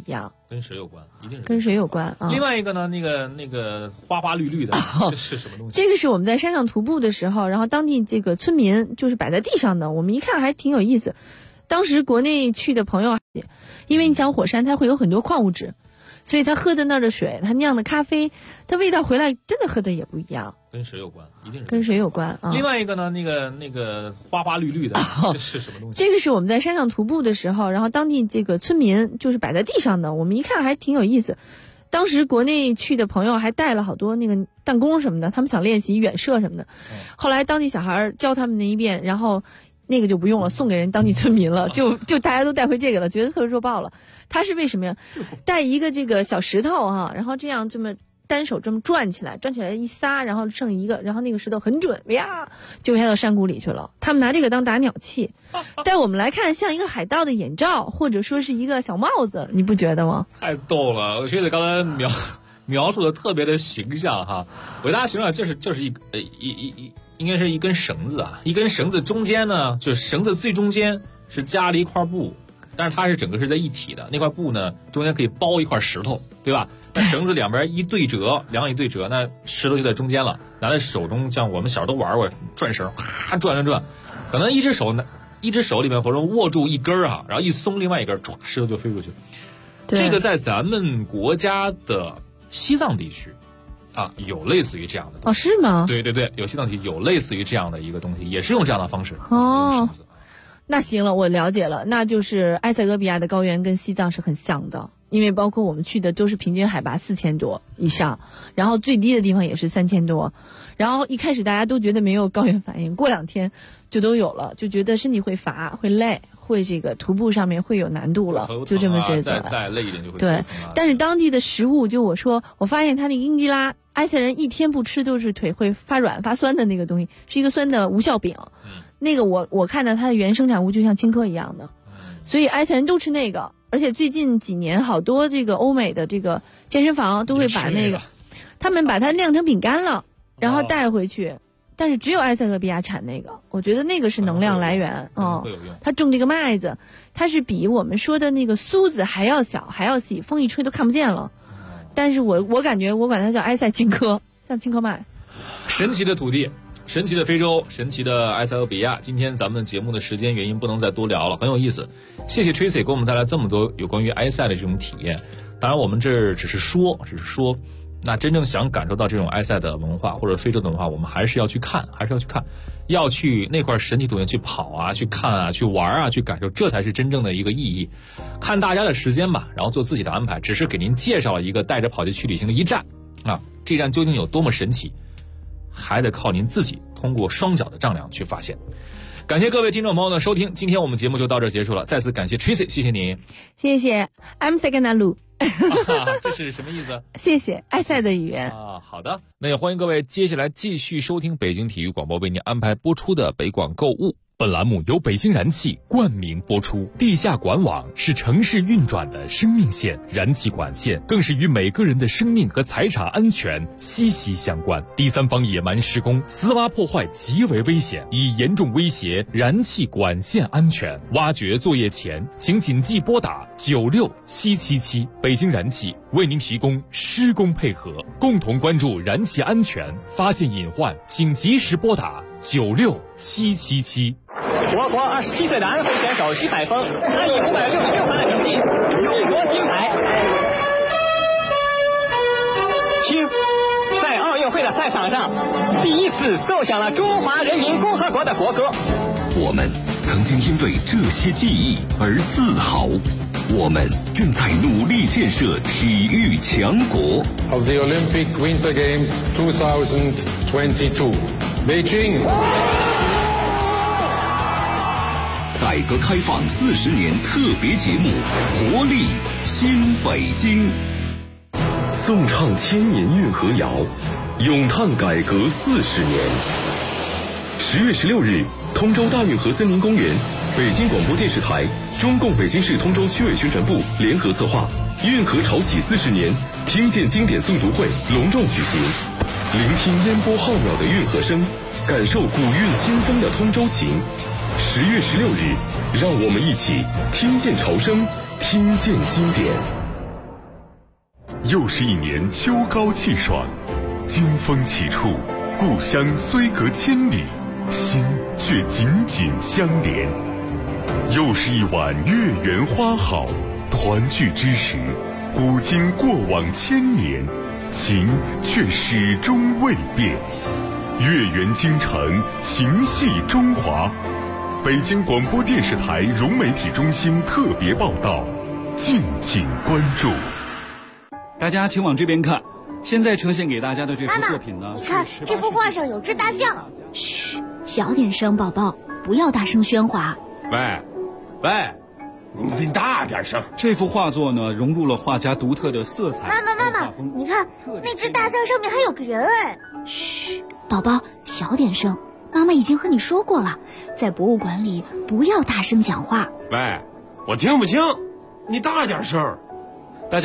跟水有关，一定是跟水有关啊。 另外一个呢，那个花花绿绿的，这是什么东西？ 这个是我们在山上徒步的时候，然后当地这个村民就是摆在地上的，我们一看还挺有意思。当时国内去的朋友，因为你想火山它会有很多矿物质，所以他喝的那儿的水，他酿的咖啡，它味道回来真的喝的也不一样。 跟水有关，一定是跟水有关啊。 另外一个呢，那个花花绿绿的，这是什么东西？ 这个是我们在山上徒步的时候，然后当地这个村民就是摆在地上的，我们一看还挺有意思。当时国内去的朋友还带了好多那个弹弓什么的，他们想练习远射什么的。后来当地小孩教他们那一遍，然后那个就不用了，送给人当地村民了，就大家都带回这个了，觉得特别弱爆了。他是为什么呀？带一个这个小石头哈，然后这样这么单手这么转起来一撒，然后剩一个，然后那个石头很准，呀，就下到山谷里去了。他们拿这个当打鸟器，在我们来看像一个海盗的眼罩，或者说是一个小帽子，你不觉得吗？ 太逗了，我觉得刚才描述的特别的形象哈。我给大家形容就是应该是一根绳子啊，一根绳子中间呢，就是绳子最中间是加了一块布，但是它是整个是在一体的，那块布呢中间可以包一块石头，对吧？那绳子两边一对折，两一对折，那石头就在中间了。拿在手中，像我们小时候都玩过转绳，哗转，可能一只手里面或者握住一根啊，然后一松另外一根，唰，石头就飞出去。这个在咱们国家的西藏地区啊，有类似于这样的哦，是吗？ 对，有西藏地区有类似于这样的一个东西，也是用这样的方式哦。那行了，我了解了，那就是埃塞俄比亚的高原跟西藏是很像的。因为包括我们去的都是平均海拔4000多以上，然后最低的地方也是3000多，然后一开始大家都觉得没有高原反应，过2天就都有了，就觉得身体会乏、会累、会这个徒步上面会有难度了，就这么觉得。 再累一点就会。 对，但是当地的食物，就我发现他那个英吉拉，埃塞人一天不吃都是腿会发软发酸的那个东西，是一个酸的无效饼。那个我看到它的原生产物就像青稞一样的，所以埃塞人都吃那个。而且最近几年，好多这个欧美的这个健身房都会把那个，他们把它酿成饼干了，然后带回去。但是只有埃塞俄比亚产那个，我觉得那个是能量来源啊。它种这个麦子，它是比我们说的那个苏子还要小，还要细，风一吹都看不见了。但是我感觉我管它叫埃塞青稞，像青稞麦。 神奇的土地。神奇的非洲，神奇的埃塞俄比亚。今天咱们节目的时间原因不能再多聊了，很有意思。谢谢 Tracy 给我们带来这么多有关于埃塞的这种体验。当然我们这只是说，那真正想感受到这种埃塞的文化或者非洲的文化，我们还是要去看，要去那块神奇土地去跑啊，去看啊，去玩啊，去感受，这才是真正的一个意义。看大家的时间吧，然后做自己的安排，只是给您介绍一个带着跑题去旅行的一站啊，这站究竟有多么神奇，还得靠您自己通过双脚的丈量去发现。感谢各位听众朋友的收听，今天我们节目就到这结束了。再次感谢 Tracy， 谢谢你。 谢谢 I'm Saganalu 这是什么意思？ 谢谢，埃塞的语言啊。好的，那也欢迎各位接下来继续收听北京体育广播为您安排播出的北广购物。 本栏目由北京燃气冠名播出。地下管网是城市运转的生命线，燃气管线更是与每个人的生命和财产安全息息相关。第三方野蛮施工、私挖破坏极为危险，已严重威胁燃气管线安全。挖掘作业前，请谨记拨打96777。北京燃气为您提供施工配合，共同关注燃气安全，发现隐患请及时拨打96777。 我国27岁的安徽选手徐海峰，他以566分的成绩勇夺金牌。听，在奥运会的赛场上，第一次奏响了中华人民共和国的国歌。 我们曾经因为这些记忆而自豪，我们正在努力建设体育强国。 Of the Olympic Winter Games 2022, Beijing。 改革开放40年特别节目《活力新北京》， 颂唱千年运河谣，咏叹改革40年。10月16日，通州大运河森林公园，北京广播电视台、中共北京市通州区委宣传部联合策划，运河潮起40年听见经典诵读会隆重举行，聆听烟波浩渺的运河声，感受古韵新风的通州情。10月16日，让我们一起听见潮声，听见经典。 又是一年秋高气爽，金风起处，故乡虽隔千里，心却紧紧相连。又是一晚月圆花好，团聚之时，古今过往千年，情却始终未变。月圆京城，情系中华。北京广播电视台融媒体中心特别报道，敬请关注。 大家请往这边看，现在呈现给大家的这幅作品呢， 你看这幅画上有只大象。 嘘，小点声，宝宝，不要大声喧哗。 喂，你大点声。这幅画作呢，融入了画家独特的色彩。 妈妈，你看那只大象上面还有个人哎。 嘘，宝宝，小点声。妈妈已经和你说过了，在博物馆里不要大声讲话。 喂，我听不清，你大点声。